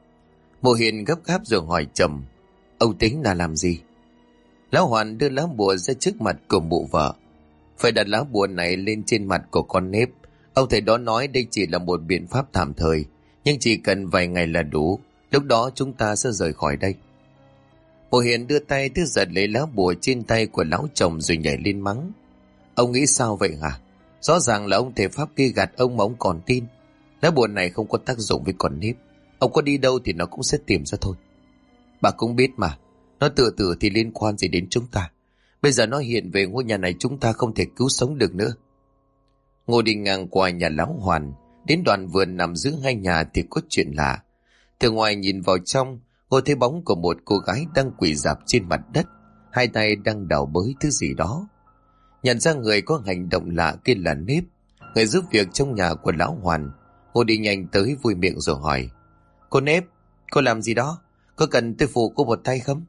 Mụ Hiền gấp gáp rồi hỏi chồng: Ông tính là làm gì? Lão Hoàn đưa lá bùa ra trước mặt của mụ vợ. Phải đặt lá bùa này lên trên mặt của con nếp. Ông thầy đó nói đây chỉ là một biện pháp tạm thời, nhưng chỉ cần vài ngày là đủ. Lúc đó chúng ta sẽ rời khỏi đây. Mụ Hiền đưa tay thứ giật lấy lá bùa trên tay của lão chồng rồi nhảy lên mắng: Ông nghĩ sao vậy hả? Rõ ràng là ông thầy Pháp kia gạt ông mà ông còn tin. Lá bùa này không có tác dụng với con nếp. Ông có đi đâu thì nó cũng sẽ tìm ra thôi. Bà cũng biết mà, nó tự tử thì liên quan gì đến chúng ta? Bây giờ nó hiện về ngôi nhà này, chúng ta không thể cứu sống được nữa. Ngô đi ngang qua nhà lão Hoàn, đến đoạn vườn nằm giữa hai nhà thì có chuyện lạ. Từ ngoài nhìn vào trong, Ngô thấy bóng của một cô gái đang quỳ rạp trên mặt đất, hai tay đang đào bới thứ gì đó. Nhận ra người có hành động lạ kia là Nếp, người giúp việc trong nhà của lão Hoàn. Ngô đi nhanh tới vui miệng rồi hỏi: Cô Nếp, cô làm gì đó? Có cần tôi phụ cô một tay không?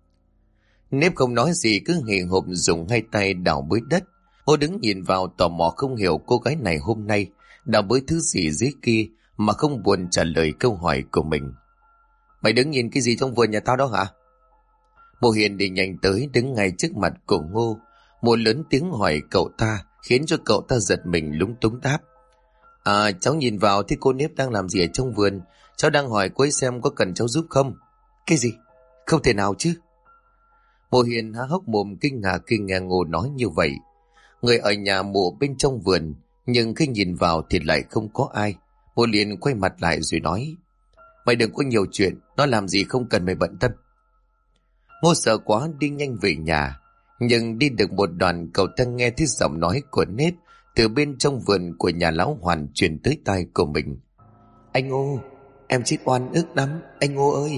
Nếp không nói gì, cứ hì hục dùng hai tay đào bới đất. Ngô đứng nhìn vào tò mò không hiểu cô gái này hôm nay đào bới thứ gì dưới kia mà không buồn trả lời câu hỏi của mình. Mày đứng nhìn cái gì trong vườn nhà tao đó hả? Mụ Hiền đi nhanh tới đứng ngay trước mặt của Ngô. Mụ lớn tiếng hỏi cậu ta, khiến cho cậu ta giật mình lúng túng đáp: Cháu nhìn vào thấy cô Nếp đang làm gì ở trong vườn. Cháu đang hỏi cô ấy xem có cần cháu giúp không. Cái gì? Không thể nào chứ. Mụ Hiền há hốc mồm kinh ngạc khi nghe Ngô nói như vậy. Người ở nhà mụ bên trong vườn, nhưng khi nhìn vào thì lại không có ai. Mụ liền quay mặt lại rồi nói: Mày đừng có nhiều chuyện, nó làm gì không cần mày bận tâm. Ngô sợ quá đi nhanh về nhà, nhưng đi được một đoạn cậu ta nghe thấy giọng nói của Nếp từ bên trong vườn của nhà lão Hoàn truyền tới tai của mình: Anh Ngô, em chết oan ức lắm, anh Ngô ơi.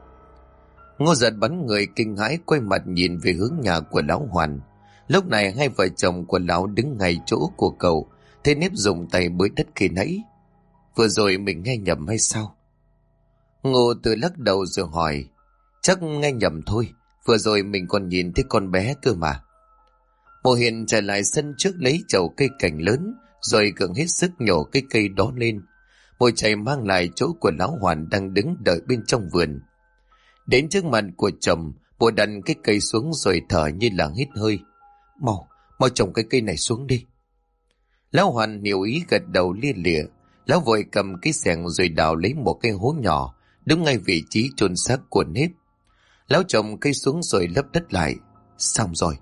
Ngô giật bắn người kinh hãi quay mặt nhìn về hướng nhà của lão Hoàn. Lúc này hai vợ chồng của lão đứng ngay chỗ của cậu, thấy Nếp dùng tay bới đất khi nãy. Vừa rồi mình nghe nhầm hay sao? Ngô tự lắc đầu rồi hỏi: Chắc nghe nhầm thôi, vừa rồi mình còn nhìn thấy con bé cơ mà. Mụ Hiền trở lại sân trước lấy chậu cây cảnh lớn, rồi gượng hết sức nhổ cái cây đó lên. Mụ chạy mang lại chỗ của lão Hoàn đang đứng đợi bên trong vườn. Đến trước mặt của chồng, mụ đặt cái cây xuống rồi thở như là hít hơi: Mau trồng cái cây này xuống đi. Lão Hoàn hiểu ý gật đầu lia lịa. Lão vội cầm cái xẻng rồi đào lấy một cái hố nhỏ, đúng ngay vị trí chôn xác của nếp. Lão chồng cây xuống rồi lấp đất lại. Xong rồi.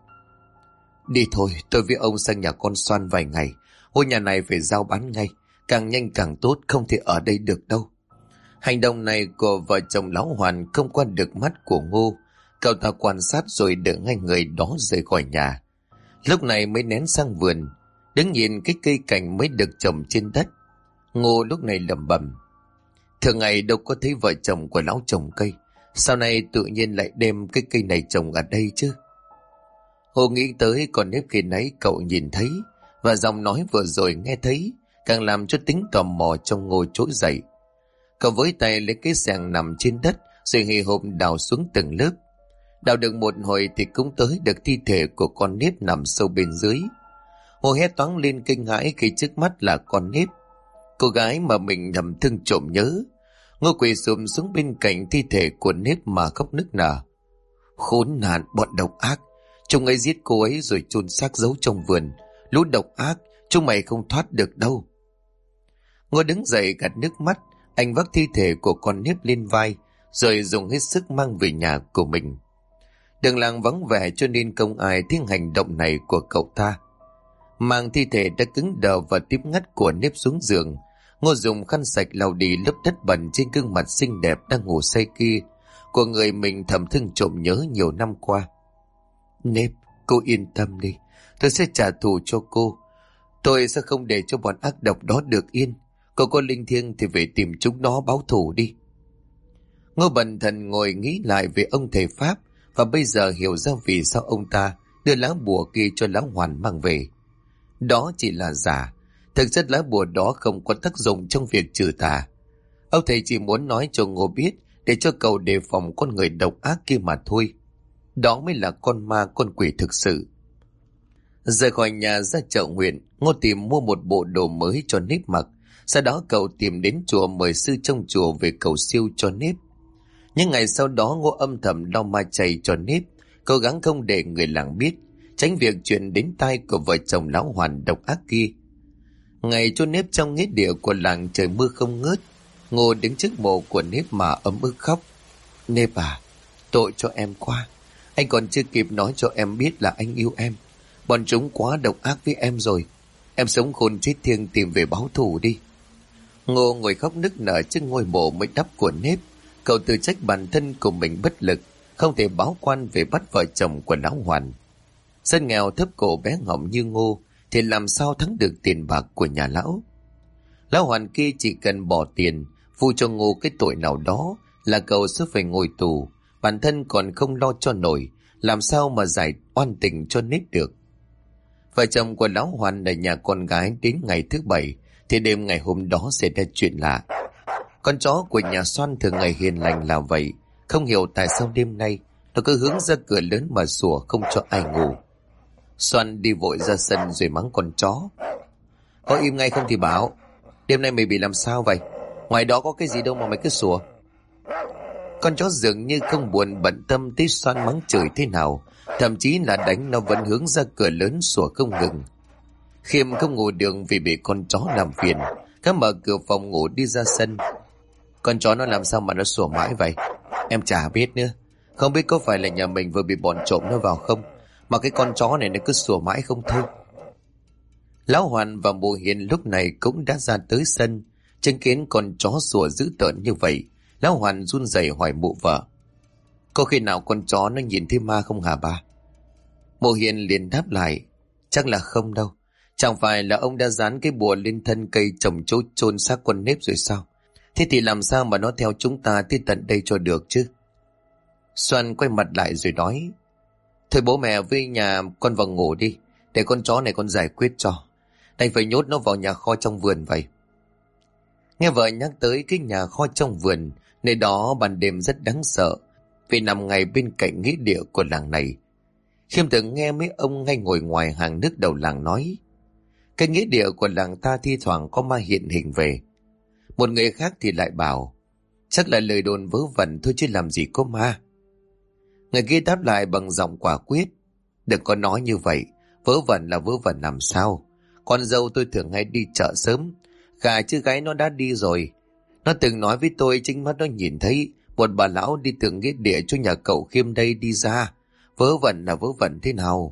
Đi thôi, tôi với ông sang nhà con Xoan vài ngày. Ngôi nhà này phải giao bán ngay, càng nhanh càng tốt, không thể ở đây được đâu. Hành động này của vợ chồng lão Hoàn không qua được mắt của Ngô. Cậu ta quan sát rồi đỡ ngay người đó rời khỏi nhà. Lúc này mới nén sang vườn, đứng nhìn cái cây cảnh mới được trồng trên đất. Ngô lúc này lẩm bẩm: thường ngày đâu có thấy vợ chồng của lão trồng cây, sau này tự nhiên lại đem cái cây này trồng ở đây chứ. Ngô nghĩ tới còn nếp khi nãy cậu nhìn thấy và giọng nói vừa rồi nghe thấy càng làm cho tính tò mò trong Ngô trỗi dậy. Cậu với tay lấy cái xẻng nằm trên đất rồi hì hục đào xuống từng lớp. Đào được một hồi thì cũng tới được thi thể của con nếp nằm sâu bên dưới. Ngô hét toáng lên kinh hãi khi trước mắt là con nếp, cô gái mà mình thầm thương trộm nhớ. Ngô quỳ xùm xuống bên cạnh thi thể của nếp mà khóc nức nở. Khốn nạn, bọn độc ác, chúng ấy giết cô ấy rồi chôn xác giấu trong vườn. Lũ độc ác, chúng mày không thoát được đâu. Ngô đứng dậy gạt nước mắt, anh vác thi thể của con nếp lên vai rồi dùng hết sức mang về nhà của mình. Đường làng vắng vẻ cho nên không ai thấy hành động này của cậu ta. Mang thi thể đã cứng đờ và tím ngắt của nếp xuống giường, Ngô dùng khăn sạch lau đi lớp đất bẩn trên gương mặt xinh đẹp đang ngủ say kia của người mình thầm thương trộm nhớ nhiều năm qua. Nếp, cô yên tâm đi, tôi sẽ trả thù cho cô. Tôi sẽ không để cho bọn ác độc đó được yên. Cô có linh thiêng thì về tìm chúng nó báo thù đi. Ngô bần thần ngồi nghĩ lại về ông thầy Pháp và bây giờ hiểu ra vì sao ông ta đưa lá bùa kia cho lão Hoàn mang về. Đó chỉ là giả. Thực chất lá bùa đó không có tác dụng trong việc trừ tà. Ông thầy chỉ muốn nói cho Ngô biết để cho cậu đề phòng con người độc ác kia mà thôi. Đó mới là con ma con quỷ thực sự. Rời khỏi nhà ra chợ huyện, Ngô tìm mua một bộ đồ mới cho nếp mặc. Sau đó cậu tìm đến chùa mời sư trong chùa về cầu siêu cho nếp. Nhưng ngày sau đó Ngô âm thầm lau ma chay cho nếp, cố gắng không để người làng biết, tránh việc chuyện đến tai của vợ chồng lão Hoàn độc ác kia. Ngày chôn nếp trong nghĩa địa của làng trời mưa không ngớt. Ngô đứng trước mộ của nếp mà ấm ức khóc. Nếp à, tội cho em quá. Anh còn chưa kịp nói cho em biết là anh yêu em. Bọn chúng quá độc ác với em rồi. Em sống khôn chết thiêng tìm về báo thù đi. Ngô ngồi khóc nức nở trước ngôi mộ mới đắp của nếp. Cậu tự trách bản thân của mình bất lực, không thể báo quan về bắt vợ chồng của lão Hoàn. Dân nghèo thấp cổ bé ngọng như Ngô thì làm sao thắng được tiền bạc của nhà lão. Lão Hoàn kia chỉ cần bỏ tiền vu cho Ngô cái tội nào đó là cậu sẽ phải ngồi tù, bản thân còn không lo cho nổi, làm sao mà giải oan tình cho nếp được. Vợ chồng của lão Hoàn ở nhà con gái đến ngày thứ bảy thì đêm ngày hôm đó xảy ra chuyện lạ. Con chó của nhà Xoan thường ngày hiền lành là vậy, không hiểu tại sao đêm nay nó cứ hướng ra cửa lớn mà sủa không cho ai ngủ. Xoan đi vội ra sân rồi mắng con chó. Có im ngay không thì bảo. Đêm nay mày bị làm sao vậy? Ngoài đó có cái gì đâu mà mày cứ sủa. Con chó dường như không buồn bận tâm tới Xoan mắng chửi thế nào, thậm chí là đánh nó vẫn hướng ra cửa lớn sủa không ngừng. Khiêm không ngủ được vì bị con chó làm phiền, cứ mở cửa phòng ngủ đi ra sân. Con chó nó làm sao mà nó sủa mãi vậy? Em chả biết nữa. Không biết có phải là nhà mình vừa bị bọn trộm nó vào không, mà cái con chó này nó cứ sủa mãi không thôi. Lão Hoàn và mụ Hiền lúc này cũng đã ra tới sân, chứng kiến con chó sủa dữ tợn như vậy. Lão Hoàn run rẩy hỏi mụ vợ: có khi nào con chó nó nhìn thấy ma không hả bà? Mụ Hiền liền đáp lại: chắc là không đâu. Chẳng phải là ông đã dán cái bùa lên thân cây trồng chỗ chôn xác con nếp rồi sao? Thế thì làm sao mà nó theo chúng ta tới tận đây cho được chứ? Xoan quay mặt lại rồi nói: thôi bố mẹ với nhà con vào ngủ đi, để con chó này con giải quyết cho. Đành phải nhốt nó vào nhà kho trong vườn vậy. Nghe vợ nhắc tới cái nhà kho trong vườn, nơi đó ban đêm rất đáng sợ vì nằm ngay bên cạnh nghĩa địa của làng này. Khiêm từng nghe mấy ông ngay ngồi ngoài hàng nước đầu làng nói: cái nghĩa địa của làng ta thi thoảng có ma hiện hình về. Một người khác thì lại bảo: chắc là lời đồn vớ vẩn thôi chứ làm gì có ma. Người kia đáp lại bằng giọng quả quyết: đừng có nói như vậy, vớ vẩn là vớ vẩn làm sao? Con dâu tôi thường hay đi chợ sớm, gà chứ gáy nó đã đi rồi. Nó từng nói với tôi, chính mắt nó nhìn thấy một bà lão đi từ nghĩa địa cho nhà cậu Khiêm đây đi ra. Vớ vẩn là vớ vẩn thế nào?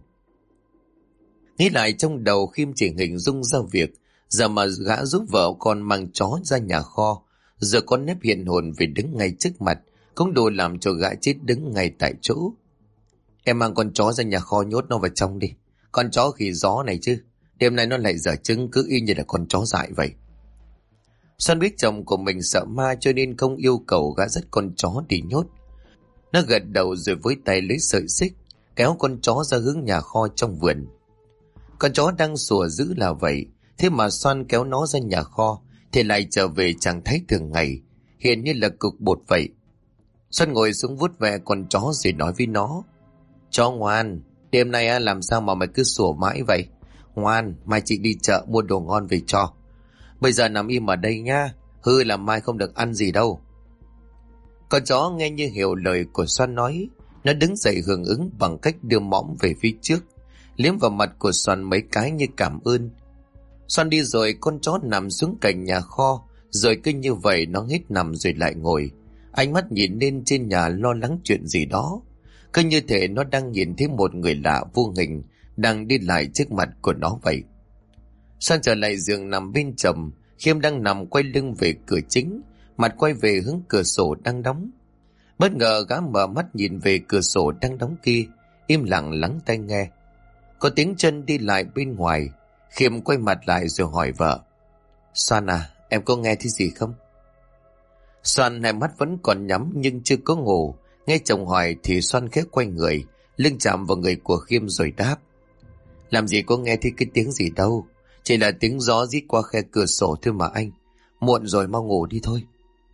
Nghĩ lại trong đầu, Khiêm chỉ hình dung ra việc giờ mà gã giúp vợ con mang chó ra nhà kho, giờ con nếp hiện hồn vì đứng ngay trước mặt, cũng đủ làm cho gã chết đứng ngay tại chỗ. Em mang con chó ra nhà kho, nhốt nó vào trong đi. Con chó khỉ gió này chứ, đêm nay nó lại dở trứng cứ y như là con chó dại vậy. Xuân biết chồng của mình sợ ma cho nên không yêu cầu gã dắt con chó đi nhốt. Nó gật đầu rồi với tay lấy sợi xích kéo con chó ra hướng nhà kho trong vườn. Con chó đang sủa dữ là vậy, thế mà Xoan kéo nó ra nhà kho thì lại trở về trạng thái thường ngày, hiện như là cục bột vậy. Xuân ngồi xuống vuốt ve con chó rồi nói với nó: Chó ngoan, đêm nay làm sao mà mày cứ sủa mãi vậy? Ngoan, mai chị đi chợ mua đồ ngon về cho. Bây giờ nằm im ở đây nhá, hư là mai không được ăn gì đâu. Con chó nghe như hiểu lời của Xoan nói, nó đứng dậy hưởng ứng bằng cách đưa mõm về phía trước, liếm vào mặt của Xoan mấy cái như cảm ơn. Xoan đi rồi con chó nằm xuống cạnh nhà kho, rồi cứ như vậy nó hết nằm rồi lại ngồi, ánh mắt nhìn lên trên nhà lo lắng chuyện gì đó. Cứ như thể nó đang nhìn thấy một người lạ vô hình đang đi lại trước mặt của nó vậy. Xoan trở lại giường nằm bên chồng. Khiêm đang nằm quay lưng về cửa chính, mặt quay về hướng cửa sổ đang đóng. Bất ngờ gã mở mắt nhìn về cửa sổ đang đóng kia, im lặng lắng tai nghe. Có tiếng chân đi lại bên ngoài. Khiêm quay mặt lại rồi hỏi vợ: Xoan à, em có nghe thấy gì không? Xoan hai mắt vẫn còn nhắm nhưng chưa có ngủ. Nghe chồng hỏi thì Xoan khẽ quay người, lưng chạm vào người của Khiêm rồi đáp: Làm gì có nghe thấy cái tiếng gì đâu, chỉ là tiếng gió rít qua khe cửa sổ thôi mà anh. Muộn rồi, mau ngủ đi thôi.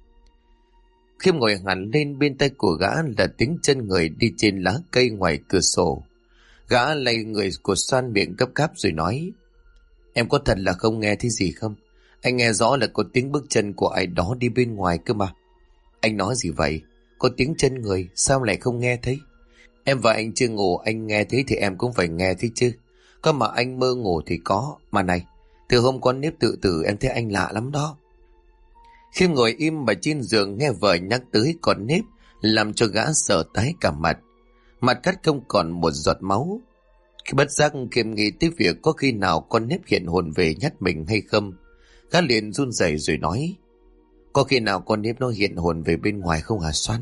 Khiêm ngồi hẳn lên, bên tay của gã là tiếng chân người đi trên lá cây ngoài cửa sổ. Gã lay người của Xoan, miệng gấp gáp rồi nói: Em có thật là không nghe thấy gì không? Anh nghe rõ là có tiếng bước chân của ai đó đi bên ngoài cơ mà. Anh nói gì vậy? Có tiếng chân người, sao lại không nghe thấy? Em và anh chưa ngủ, anh nghe thấy thì em cũng phải nghe thấy chứ. Có mà anh mơ ngủ thì có. Mà này, từ hôm con nếp tự tử em thấy anh lạ lắm đó. Khi ngồi im mà trên giường nghe vợ nhắc tới con nếp, làm cho gã sợ tái cả mặt. Mặt cắt không còn một giọt máu. Khi bất giác Khiêm nghĩ tới việc có khi nào con nếp hiện hồn về nhát mình hay không. Gã liền run rẩy rồi nói: Có khi nào con nếp nó hiện hồn về bên ngoài không hả Xoan?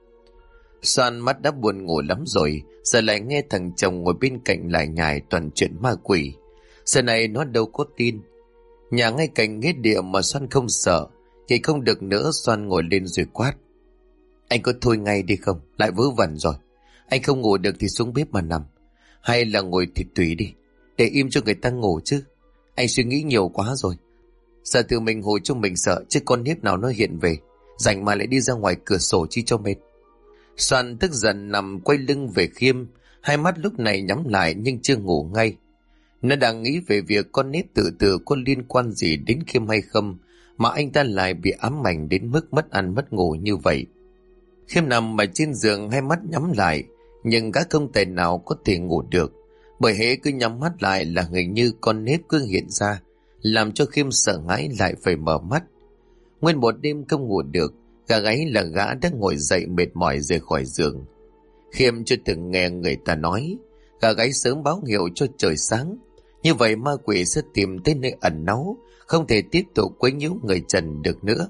Xoan mắt đã buồn ngủ lắm rồi, giờ lại nghe thằng chồng ngồi bên cạnh lại nhải toàn chuyện ma quỷ. Giờ này nó đâu có tin. Nhà ngay cạnh nghĩa địa mà Xoan không sợ, thì không được nữa. Xoan ngồi lên rồi quát: Anh có thôi ngay đi không? Lại vớ vẩn rồi. Anh không ngủ được thì xuống bếp mà nằm, hay là ngồi thì tùy đi, để im cho người ta ngủ chứ. Anh suy nghĩ nhiều quá rồi. Sợ tự mình hồi cho mình sợ, chứ con nếp nào nó hiện về, rảnh mà lại đi ra ngoài cửa sổ chi cho mệt. Xoan tức giận nằm quay lưng về Khiêm, hai mắt lúc này nhắm lại nhưng chưa ngủ ngay. Nó đang nghĩ về việc con nếp tự tử có liên quan gì đến Khiêm hay không, mà anh ta lại bị ám ảnh đến mức mất ăn mất ngủ như vậy. Khiêm nằm ở trên giường, hai mắt nhắm lại, nhưng gã không thể nào có thể ngủ được, bởi hễ cứ nhắm mắt lại là hình như con nếp cứ hiện ra, làm cho Khiêm sợ hãi lại phải mở mắt. Nguyên một đêm không ngủ được, gã gáy là gã đã ngồi dậy mệt mỏi rời khỏi giường. Khiêm chưa từng nghe người ta nói gã gáy sớm báo hiệu cho trời sáng, như vậy ma quỷ sẽ tìm tới nơi ẩn náu, không thể tiếp tục quấy nhiễu người trần được nữa.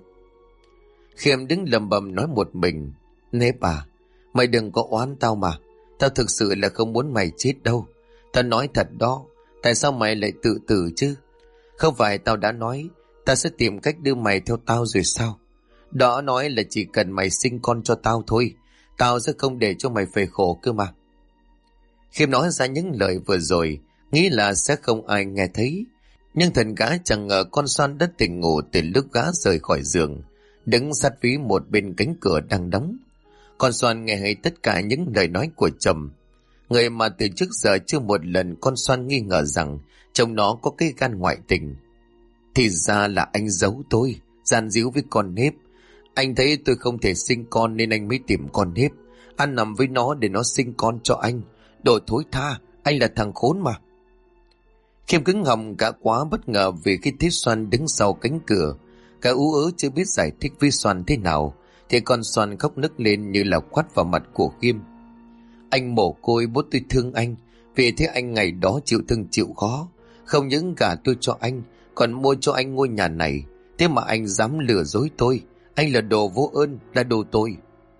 Khiêm đứng lầm bầm nói một mình: Nếp à, mày đừng có oán tao mà. Tao thực sự là không muốn mày chết đâu. Tao nói thật đó, tại sao mày lại tự tử chứ? Không phải tao đã nói tao sẽ tìm cách đưa mày theo tao rồi sao? Đó nói là chỉ cần mày sinh con cho tao thôi, tao sẽ không để cho mày phải khổ cơ mà. Khiêm nói ra những lời vừa rồi, nghĩ là sẽ không ai nghe thấy. Nhưng thần gã chẳng ngờ con Xoan đã tỉnh ngủ từ lúc gã rời khỏi giường, đứng sát phía một bên cánh cửa đang đóng. Con Xoan nghe thấy tất cả những lời nói của chồng, người mà từ trước giờ chưa một lần con Xoan nghi ngờ rằng chồng nó có cái gan ngoại tình. Thì ra là anh giấu tôi, gian díu với con nếp. Anh thấy tôi không thể sinh con nên anh mới tìm con nếp, ăn nằm với nó để nó sinh con cho anh. Đồ thối tha, anh là thằng khốn mà. Khiêm cứng họng cả quá bất ngờ vì khi thấy Xoan đứng sau cánh cửa, Cả ú ớ chưa biết giải thích với Soàn thế nào thì con Soàn khóc nức lên như là quát vào mặt của Khiêm. Anh mồ côi, bố tôi thương anh, vì thế anh ngày đó chịu thương chịu khó, không những gả tôi cho anh còn mua cho anh ngôi nhà này. Thế mà anh dám lừa dối tôi. Anh là đồ vô ơn, là đồ tôi.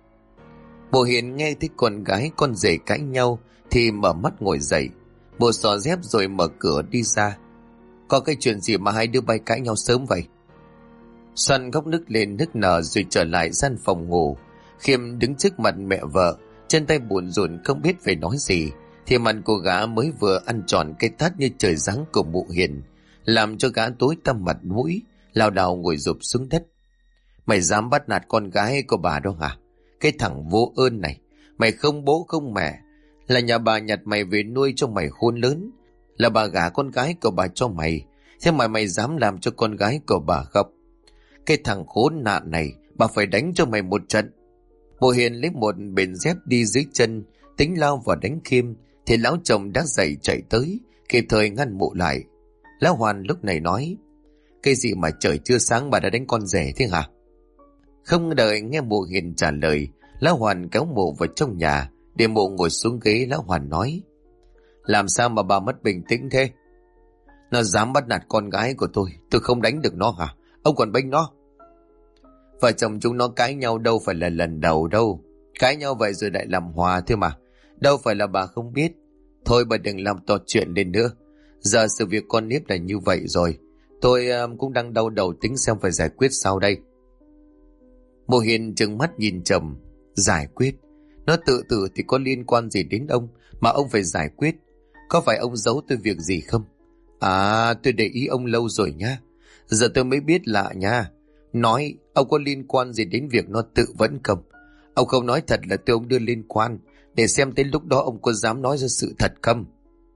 Bộ Hiền nghe thấy con gái con rể cãi nhau thì mở mắt ngồi dậy. Bộ xỏ dép rồi mở cửa đi ra. Có cái chuyện gì mà hai đứa bay cãi nhau sớm vậy? Soàn khóc nức lên nức nở rồi trở lại gian phòng ngủ. Khiêm đứng trước mặt mẹ vợ, chân tay buồn rộn không biết phải nói gì, thì mặt cô gã mới vừa ăn tròn cái tát như trời giáng của mụ Hiền, làm cho gã tối tăm mặt mũi, lảo đảo ngồi rụp xuống đất. Mày dám bắt nạt con gái của bà đó hả? Cái thằng vô ơn này, mày không bố không mẹ, là nhà bà nhặt mày về nuôi cho mày khôn lớn, là bà gả con gái của bà cho mày, thế mà mày dám làm cho con gái của bà khóc. Cái thằng khốn nạn này, bà phải đánh cho mày một trận. Bộ Hiền lấy một bền dép đi dưới chân, tính lao vào đánh Khiêm, thì lão chồng đã dậy chạy tới, kịp thời ngăn mụ lại. Lão Hoàn lúc này nói: cái gì mà trời chưa sáng bà đã đánh con rể thế hả? Không đợi nghe mụ Hiền trả lời, lão Hoàn kéo mụ vào trong nhà, để mụ ngồi xuống ghế. Lão Hoàn nói: làm sao mà bà mất bình tĩnh thế? Nó dám bắt nạt con gái của tôi không đánh được nó hả? Ông còn bênh nó. Vợ chồng chúng nó cãi nhau đâu phải là lần đầu đâu. Cãi nhau vậy rồi lại làm hòa thôi mà. Đâu phải là bà không biết. Thôi bà đừng làm to chuyện lên nữa. Giờ sự việc con nít là như vậy rồi. Tôi cũng đang đau đầu tính xem phải giải quyết sao đây. Mộ Hiền trừng mắt nhìn chồng. Giải quyết? Nó tự tử thì có liên quan gì đến ông mà ông phải giải quyết? Có phải ông giấu tôi việc gì không? À, tôi để ý ông lâu rồi nha. Giờ tôi mới biết lạ nha. Nói ông có liên quan gì đến việc nó tự vẫn không? Ông không nói thật là tôi ông đưa liên quan, để xem tới lúc đó ông có dám nói ra sự thật không.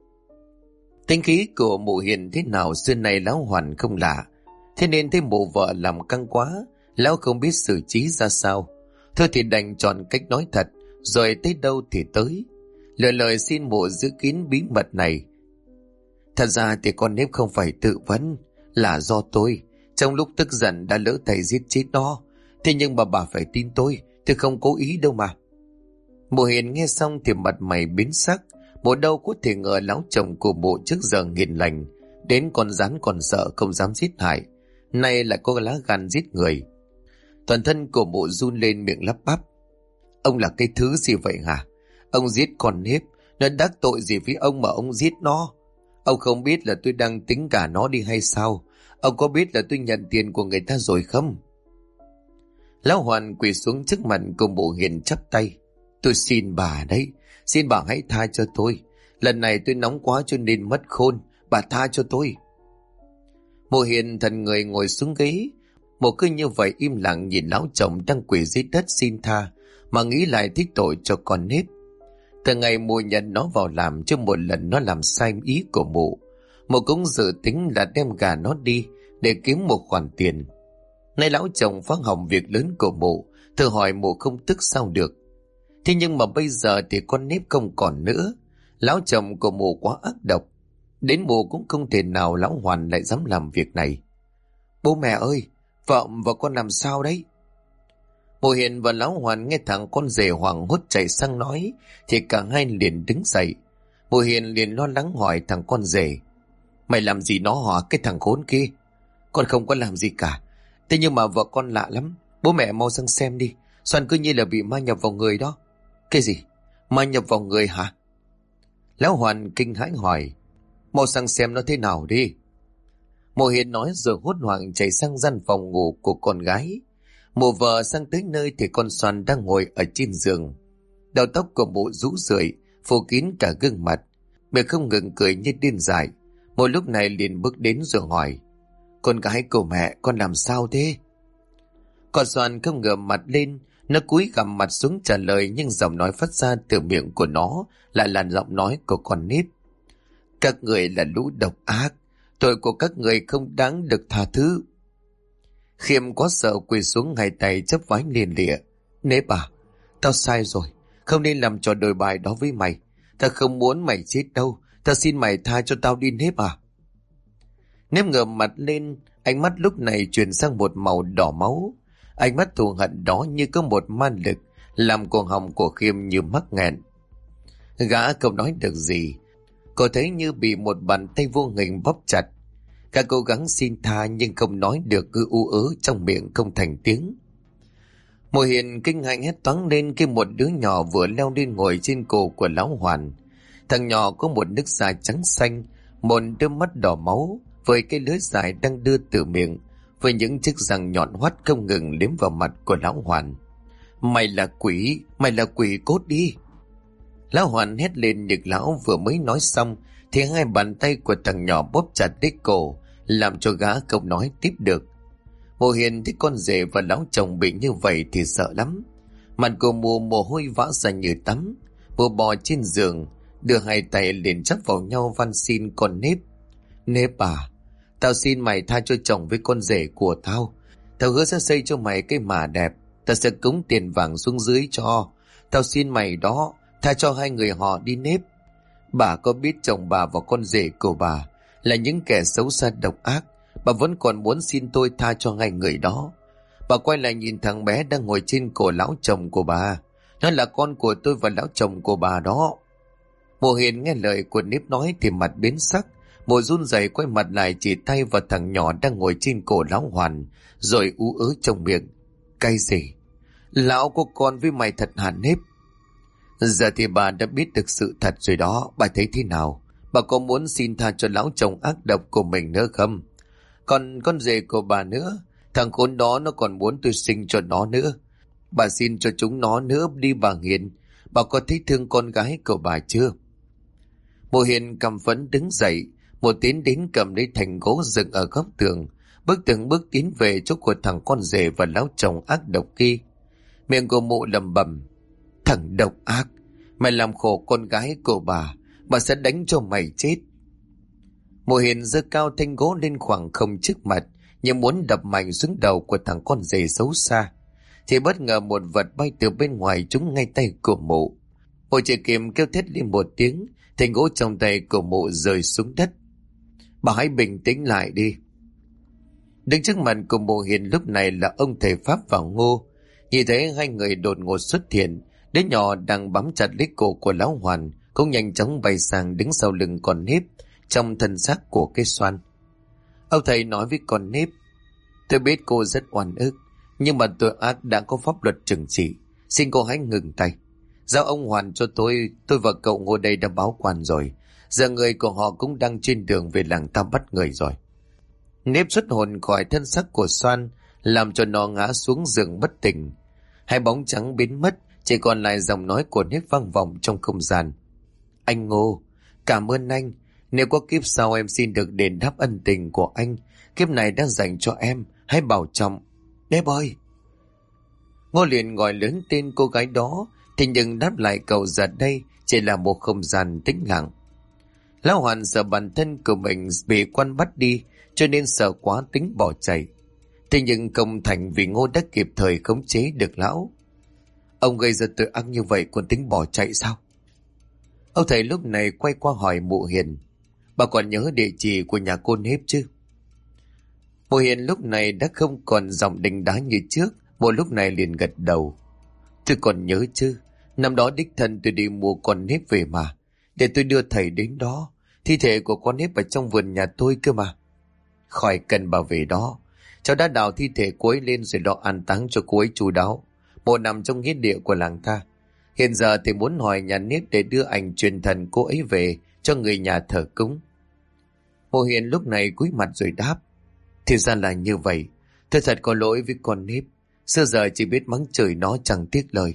Tính khí của mụ Hiền thế nào xưa này lão Hoàn không lạ. Thế nên thấy mụ vợ làm căng quá, lão không biết xử trí ra sao. Thôi thì đành chọn cách nói thật, rồi tới đâu thì tới. Lời xin mụ giữ kín bí mật này. Thật ra thì con nếp không phải tự vấn, là do tôi trong lúc tức giận đã lỡ tay giết chết nó. Thế nhưng mà bà phải tin tôi không cố ý đâu mà. Mụ Hiền nghe xong thì mặt mày biến sắc. Mụ đâu có thể ngờ lão chồng của mụ trước giờ hiền lành, đến con rắn còn sợ không dám giết hại, nay lại có lá gan giết người. Toàn thân của mụ run lên, miệng lắp bắp: ông là cái thứ gì vậy hả? Ông giết con nếp, nó đắc tội gì với ông mà ông giết nó? Ông không biết là tôi đang tính cả nó đi hay sao? Ông có biết là tôi nhận tiền của người ta rồi không? Lão Hoàn quỳ xuống trước mặt của mụ Hiền chắp tay: tôi xin bà đấy, xin bà hãy tha cho tôi. Lần này tôi nóng quá cho nên mất khôn, bà tha cho tôi. Mụ Hiền thần người ngồi xuống ghế. Mụ cứ như vậy im lặng nhìn lão chồng đang quỳ dưới đất xin tha, mà nghĩ lại thích tội cho con nếp. Từ ngày mụ nhận nó vào làm, chưa một lần nó làm sai ý của mụ. Mụ cũng dự tính là đem gà nó đi để kiếm một khoản tiền. Nay lão chồng phá hỏng việc lớn của mụ, thử hỏi mụ không tức sao được. Thế nhưng mà bây giờ thì con nếp không còn nữa. Lão chồng của mụ quá ác độc, đến mụ cũng không thể nào lão Hoàn lại dám làm việc này. Bố mẹ ơi, vợ và con làm sao đấy? Mụ Hiền và lão Hoàn nghe thằng con rể hoảng hốt chạy sang nói thì cả hai liền đứng dậy. Mụ Hiền liền lo lắng hỏi thằng con rể: mày làm gì nó hả cái thằng khốn kia? Con không có làm gì cả. Thế nhưng mà vợ con lạ lắm. Bố mẹ mau sang xem đi. Soàn cứ như là bị ma nhập vào người đó. Cái gì? Ma nhập vào người hả? Lão Hoàn kinh hãi hỏi: mau sang xem nó thế nào đi. Mụ Hiền nói rồi hốt hoảng chạy sang gian phòng ngủ của con gái. Mụ vợ sang tới nơi thì con Soàn đang ngồi ở trên giường. Đầu tóc của mụ rũ rượi, phủ kín cả gương mặt, miệng không ngừng cười như điên dại. Mụ lúc này liền bước đến rồi hỏi: con gái của mẹ, con làm sao thế? Con Soàn không ngờ mặt lên, nó cúi gằm mặt xuống trả lời, nhưng giọng nói phát ra từ miệng của nó lại là giọng nói của con nít. Các người là lũ độc ác, tội của các người không đáng được tha thứ. Khiêm quá sợ quỳ xuống hai tay chắp vái liền lịa: nếp à, tao sai rồi, không nên làm trò đồi bài đó với mày. Tao không muốn mày chết đâu, tao xin mày tha cho tao đi nếp à. Nếp ngửa mặt lên, ánh mắt lúc này chuyển sang một màu đỏ máu. Ánh mắt thù hận đó như có một ma lực, làm cuồng họng của Khiêm như mắc nghẹn. Gã không nói được gì. Cô thấy như bị một bàn tay vô hình bóp chặt. Gã cố gắng xin tha nhưng không nói được, cứ ú ớ trong miệng không thành tiếng. Mộ Hiền kinh hãi hét toáng lên khi một đứa nhỏ vừa leo lên ngồi trên cổ của lão Hoàn. Thằng nhỏ có một nước da trắng xanh, một đôi mắt đỏ máu, với cái lưỡi dài đang đưa từ miệng, với những chiếc răng nhọn hoắt không ngừng liếm vào mặt của lão Hoàn. Mày là quỷ cốt đi. Lão Hoàn hét lên, nhưng lão vừa mới nói xong thì hai bàn tay của thằng nhỏ bóp chặt lấy cổ, làm cho gã không nói tiếp được. Mộ Hiền thấy con rể và lão chồng bị như vậy thì sợ lắm. Mặt cô mồ hôi vã ra như tắm. Cô bò trên giường, đưa hai tay liền chắp vào nhau van xin con Nếp. Nếp à, tao xin mày tha cho chồng với con rể của tao. Tao hứa sẽ xây cho mày cái mả đẹp. Tao sẽ cúng tiền vàng xuống dưới cho. Tao xin mày đó, tha cho hai người họ đi Nếp. Bà có biết chồng bà và con rể của bà là những kẻ xấu xa độc ác, bà vẫn còn muốn xin tôi tha cho hai người đó. Bà quay lại nhìn thằng bé đang ngồi trên cổ lão chồng của bà. Nó là con của tôi và lão chồng của bà đó. Mộ Hiền nghe lời của Nếp nói thì mặt biến sắc. Mộ run rẩy quay mặt lại chỉ tay vào thằng nhỏ đang ngồi trên cổ lão Hoàn, rồi ú ớ trong miệng. Cái gì? Lão có con với mày thật hả Nếp? Giờ thì bà đã biết được sự thật rồi đó, bà thấy thế nào? Bà có muốn xin tha cho lão chồng ác độc của mình nữa không? Còn con rể của bà nữa, thằng khốn đó nó còn muốn tôi sinh cho nó nữa. Bà xin cho chúng nó nữa đi bà Hiền. Bà có thấy thương con gái của bà chưa? Mộ Hiền căm phẫn đứng dậy, một tiến đến cầm lấy thành gỗ dựng ở góc tường, từng bước tiến về chỗ của thằng con rể và lão chồng ác độc kia. Miệng của mụ lẩm bẩm: Thằng độc ác, mày làm khổ con gái của bà sẽ đánh cho mày chết. Mộ Hiền giơ cao thanh gỗ lên khoảng không trước mặt, như muốn đập mạnh xuống đầu của thằng con rể xấu xa. Thì bất ngờ một vật bay từ bên ngoài trúng ngay tay của mụ. Mụ chỉ kịp kêu thét lên một tiếng, thanh gỗ trong tay của mụ rơi xuống đất. Bà hãy bình tĩnh lại đi. Đứng trước mặt của Mộ Hiền lúc này là ông thầy Pháp và Ngô. Nhìn thấy hai người đột ngột xuất hiện, đứa nhỏ đang bám chặt lấy cổ của lão Hoàn cũng nhanh chóng bay sang đứng sau lưng con Nếp trong thân xác của cái xoan. Ông thầy nói với con Nếp: Tôi biết cô rất oan ức, nhưng mà tội ác đã có pháp luật trừng trị. Xin cô hãy ngừng tay. Giao ông Hoàn cho tôi và cậu Ngô đây đã báo quan rồi. Giờ người của họ cũng đang trên đường về làng ta bắt người rồi. Nếp xuất hồn khỏi thân xác của xoan, làm cho nó ngã xuống giường bất tỉnh. Hai bóng trắng biến mất, chỉ còn lại giọng nói của Nếp vang vọng trong không gian. Anh Ngô, cảm ơn anh. Nếu có kiếp sau em xin được đền đáp ân tình của anh. Kiếp này đang dành cho em, hãy bảo trọng. Nếp ơi! Ngô liền gọi lớn tên cô gái đó, thì nhưng đáp lại cậu giờ đây chỉ là một không gian tĩnh lặng. Lão Hoàn sợ bản thân của mình bị quan bắt đi, cho nên sợ quá tính bỏ chạy. Thế nhưng không thành vì Ngô đã kịp thời khống chế được lão. Ông gây ra tội ác như vậy còn tính bỏ chạy sao? Ông thầy lúc này quay qua hỏi Mộ Hiền: Bà còn nhớ địa chỉ của nhà cô Nếp chứ? Mộ Hiền lúc này đã không còn giọng đinh đá như trước, một lúc này liền gật đầu. Tôi còn nhớ chứ, năm đó đích thân tôi đi mua con Nếp về mà, để tôi đưa thầy đến đó. Thi thể của con Nếp ở trong vườn nhà tôi cơ mà. Khỏi cần bà về đó, cháu đã đào thi thể cô ấy lên rồi lo an táng cho cô ấy chu đáo. Mộ nằm trong nghĩa địa của làng ta. Hiện giờ thì muốn hỏi nhà Nếp để đưa ảnh truyền thần cô ấy về cho người nhà thờ cúng. Mộ Hiền lúc này cúi mặt rồi đáp: Thì ra là như vậy. Tôi thật có lỗi với con Nếp. Xưa giờ chỉ biết mắng chửi nó chẳng tiếc lời.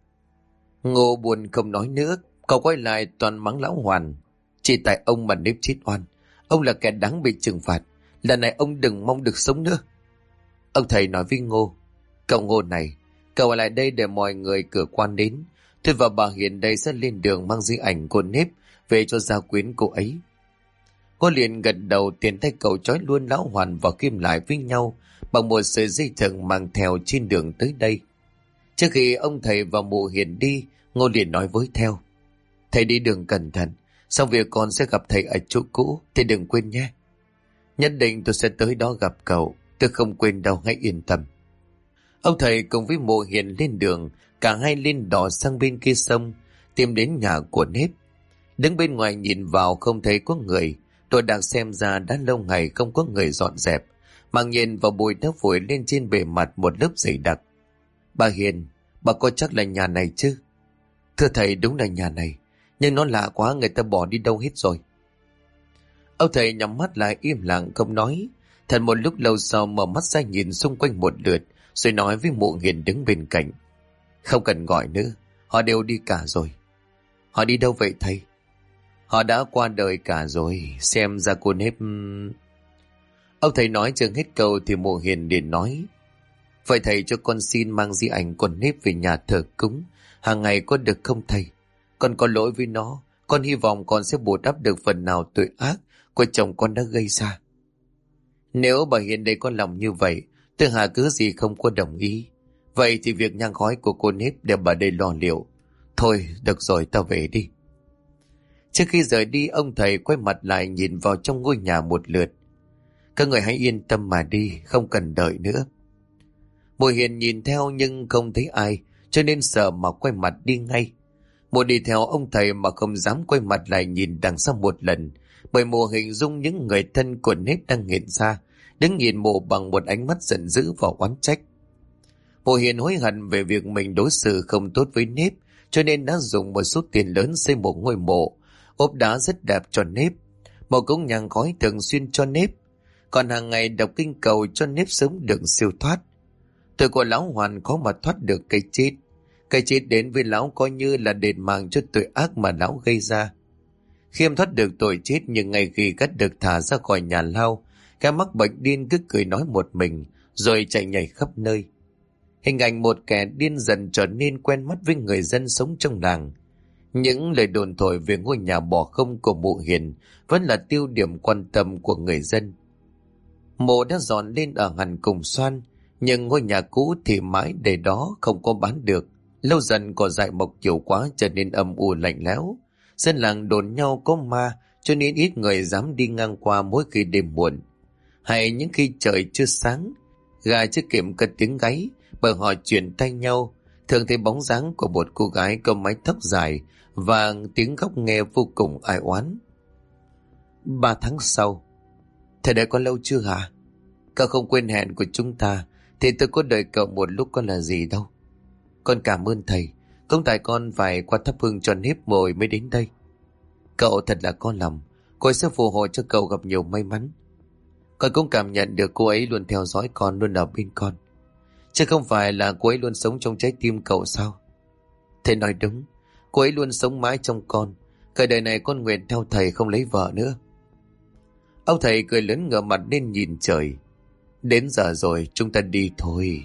Ngô buồn không nói nữa. Cậu quay lại toàn mắng lão Hoàn. Chỉ tại ông mà Nếp chết oan. Ông là kẻ đáng bị trừng phạt. Lần này ông đừng mong được sống nữa. Ông thầy nói với Ngô: Cậu Ngô này, cậu ở lại đây để mọi người cửa quan đến. Tôi và bà Hiền đây sẽ lên đường mang di ảnh của Nếp về cho gia quyến cô ấy. Ngô liền gật đầu, tiền tay cậu trói luôn lão Hoàn và Kim lại với nhau bằng một sợi dây thừng mang theo trên đường tới đây. Trước khi ông thầy và Mộ Hiền đi, Ngô liền nói với theo: Thầy đi đường cẩn thận, xong việc con sẽ gặp thầy ở chỗ cũ, thầy đừng quên nhé. Nhất định tôi sẽ tới đó gặp cậu. Tôi không quên đâu, hãy yên tâm. Ông thầy cùng với Mộ Hiền lên đường. Cả hai lên đò sang bên kia sông, tìm đến nhà của Nếp. Đứng bên ngoài nhìn vào không thấy có người. Tôi đang xem ra đã lâu ngày không có người dọn dẹp. Mà nhìn vào bụi đã phổi lên trên bề mặt một lớp dày đặc. Bà Hiền, bà có chắc là nhà này chứ? Thưa thầy, đúng là nhà này. Nhưng nó lạ quá, người ta bỏ đi đâu hết rồi. Ông thầy nhắm mắt lại im lặng không nói. Thật một lúc lâu sau mở mắt ra nhìn xung quanh một lượt, rồi nói với Mộ Hiền đứng bên cạnh. Không cần gọi nữa, họ đều đi cả rồi. Họ đi đâu vậy thầy? Họ đã qua đời cả rồi, xem ra cô Nếp... Ông thầy nói chưa hết câu thì Mộ Hiền liền nói. Vậy thầy cho con xin mang di ảnh con Nếp về nhà thờ cúng, hàng ngày có được không thầy? Con có lỗi với nó, con hy vọng con sẽ bù đắp được phần nào tội ác của chồng con đã gây ra. Nếu bà Hiền đây có lòng như vậy, tôi hà cứ gì không có đồng ý. Vậy thì việc nhang khói của cô Nếp để bà đây lo liệu. Thôi, được rồi, tao về đi. Trước khi rời đi, ông thầy quay mặt lại nhìn vào trong ngôi nhà một lượt. Các người hãy yên tâm mà đi, không cần đợi nữa. Mộ Hiền nhìn theo nhưng không thấy ai, cho nên sợ mà quay mặt đi ngay. Mộ đi theo ông thầy mà không dám quay mặt lại nhìn đằng sau một lần, bởi Mộ hình dung những người thân của Nếp đang hiện ra, đứng nhìn Mộ bằng một ánh mắt giận dữ và oán trách. Mộ Hiền hối hận về việc mình đối xử không tốt với Nếp, cho nên đã dùng một số tiền lớn xây một ngôi mộ, ốp đá rất đẹp cho Nếp. Mộ cũng nhang khói thường xuyên cho Nếp, còn hàng ngày đọc kinh cầu cho Nếp sớm được siêu thoát. Tuổi của lão Hoàn khó mà thoát được cái chết. Cái chết đến với lão coi như là đền mạng cho tội ác mà lão gây ra. Khiêm thoát được tội chết, nhưng ngay khi cắt được thả ra khỏi nhà lao, cái mắc bệnh điên cứ cười nói một mình, rồi chạy nhảy khắp nơi. Hình ảnh một kẻ điên dần trở nên quen mắt với người dân sống trong làng. Những lời đồn thổi về ngôi nhà bỏ không của Mộ Hiền vẫn là tiêu điểm quan tâm của người dân. Mộ đã dọn lên ở hẳn cùng Xoan, nhưng ngôi nhà cũ thì mãi để đó không có bán được. Lâu dần cỏ dại mọc nhiều quá trở nên âm u lạnh lẽo. Dân làng đồn nhau có ma, cho nên ít người dám đi ngang qua mỗi khi đêm muộn. Hay những khi trời chưa sáng, gà chưa kịp cất tiếng gáy, bởi họ chuyển tay nhau, thường thấy bóng dáng của một cô gái có mái tóc dài và tiếng khóc nghe vô cùng ai oán. 3 tháng sau. Thầy đợi con lâu chưa hả? Cậu không quên hẹn của chúng ta, thì tôi có đợi cậu một lúc có là gì đâu. Con cảm ơn thầy, không tại con phải qua thắp hương cho Nếp rồi mới đến đây. Cậu thật là có lòng, cô ấy sẽ phù hộ cho cậu gặp nhiều may mắn. Con cũng cảm nhận được cô ấy luôn theo dõi con, luôn ở bên con. Chứ không phải là cô ấy luôn sống trong trái tim cậu sao? Thầy nói đúng, cô ấy luôn sống mãi trong con. Cả đời này con nguyện theo thầy không lấy vợ nữa. Ông thầy cười lớn ngửa mặt lên nhìn trời. Đến giờ rồi, chúng ta đi thôi.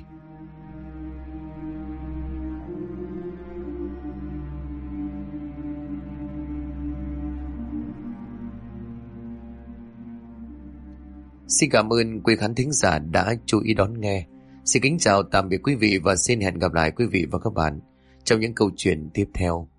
Xin cảm ơn quý khán thính giả đã chú ý đón nghe. Xin kính chào tạm biệt quý vị và xin hẹn gặp lại quý vị và các bạn trong những câu chuyện tiếp theo.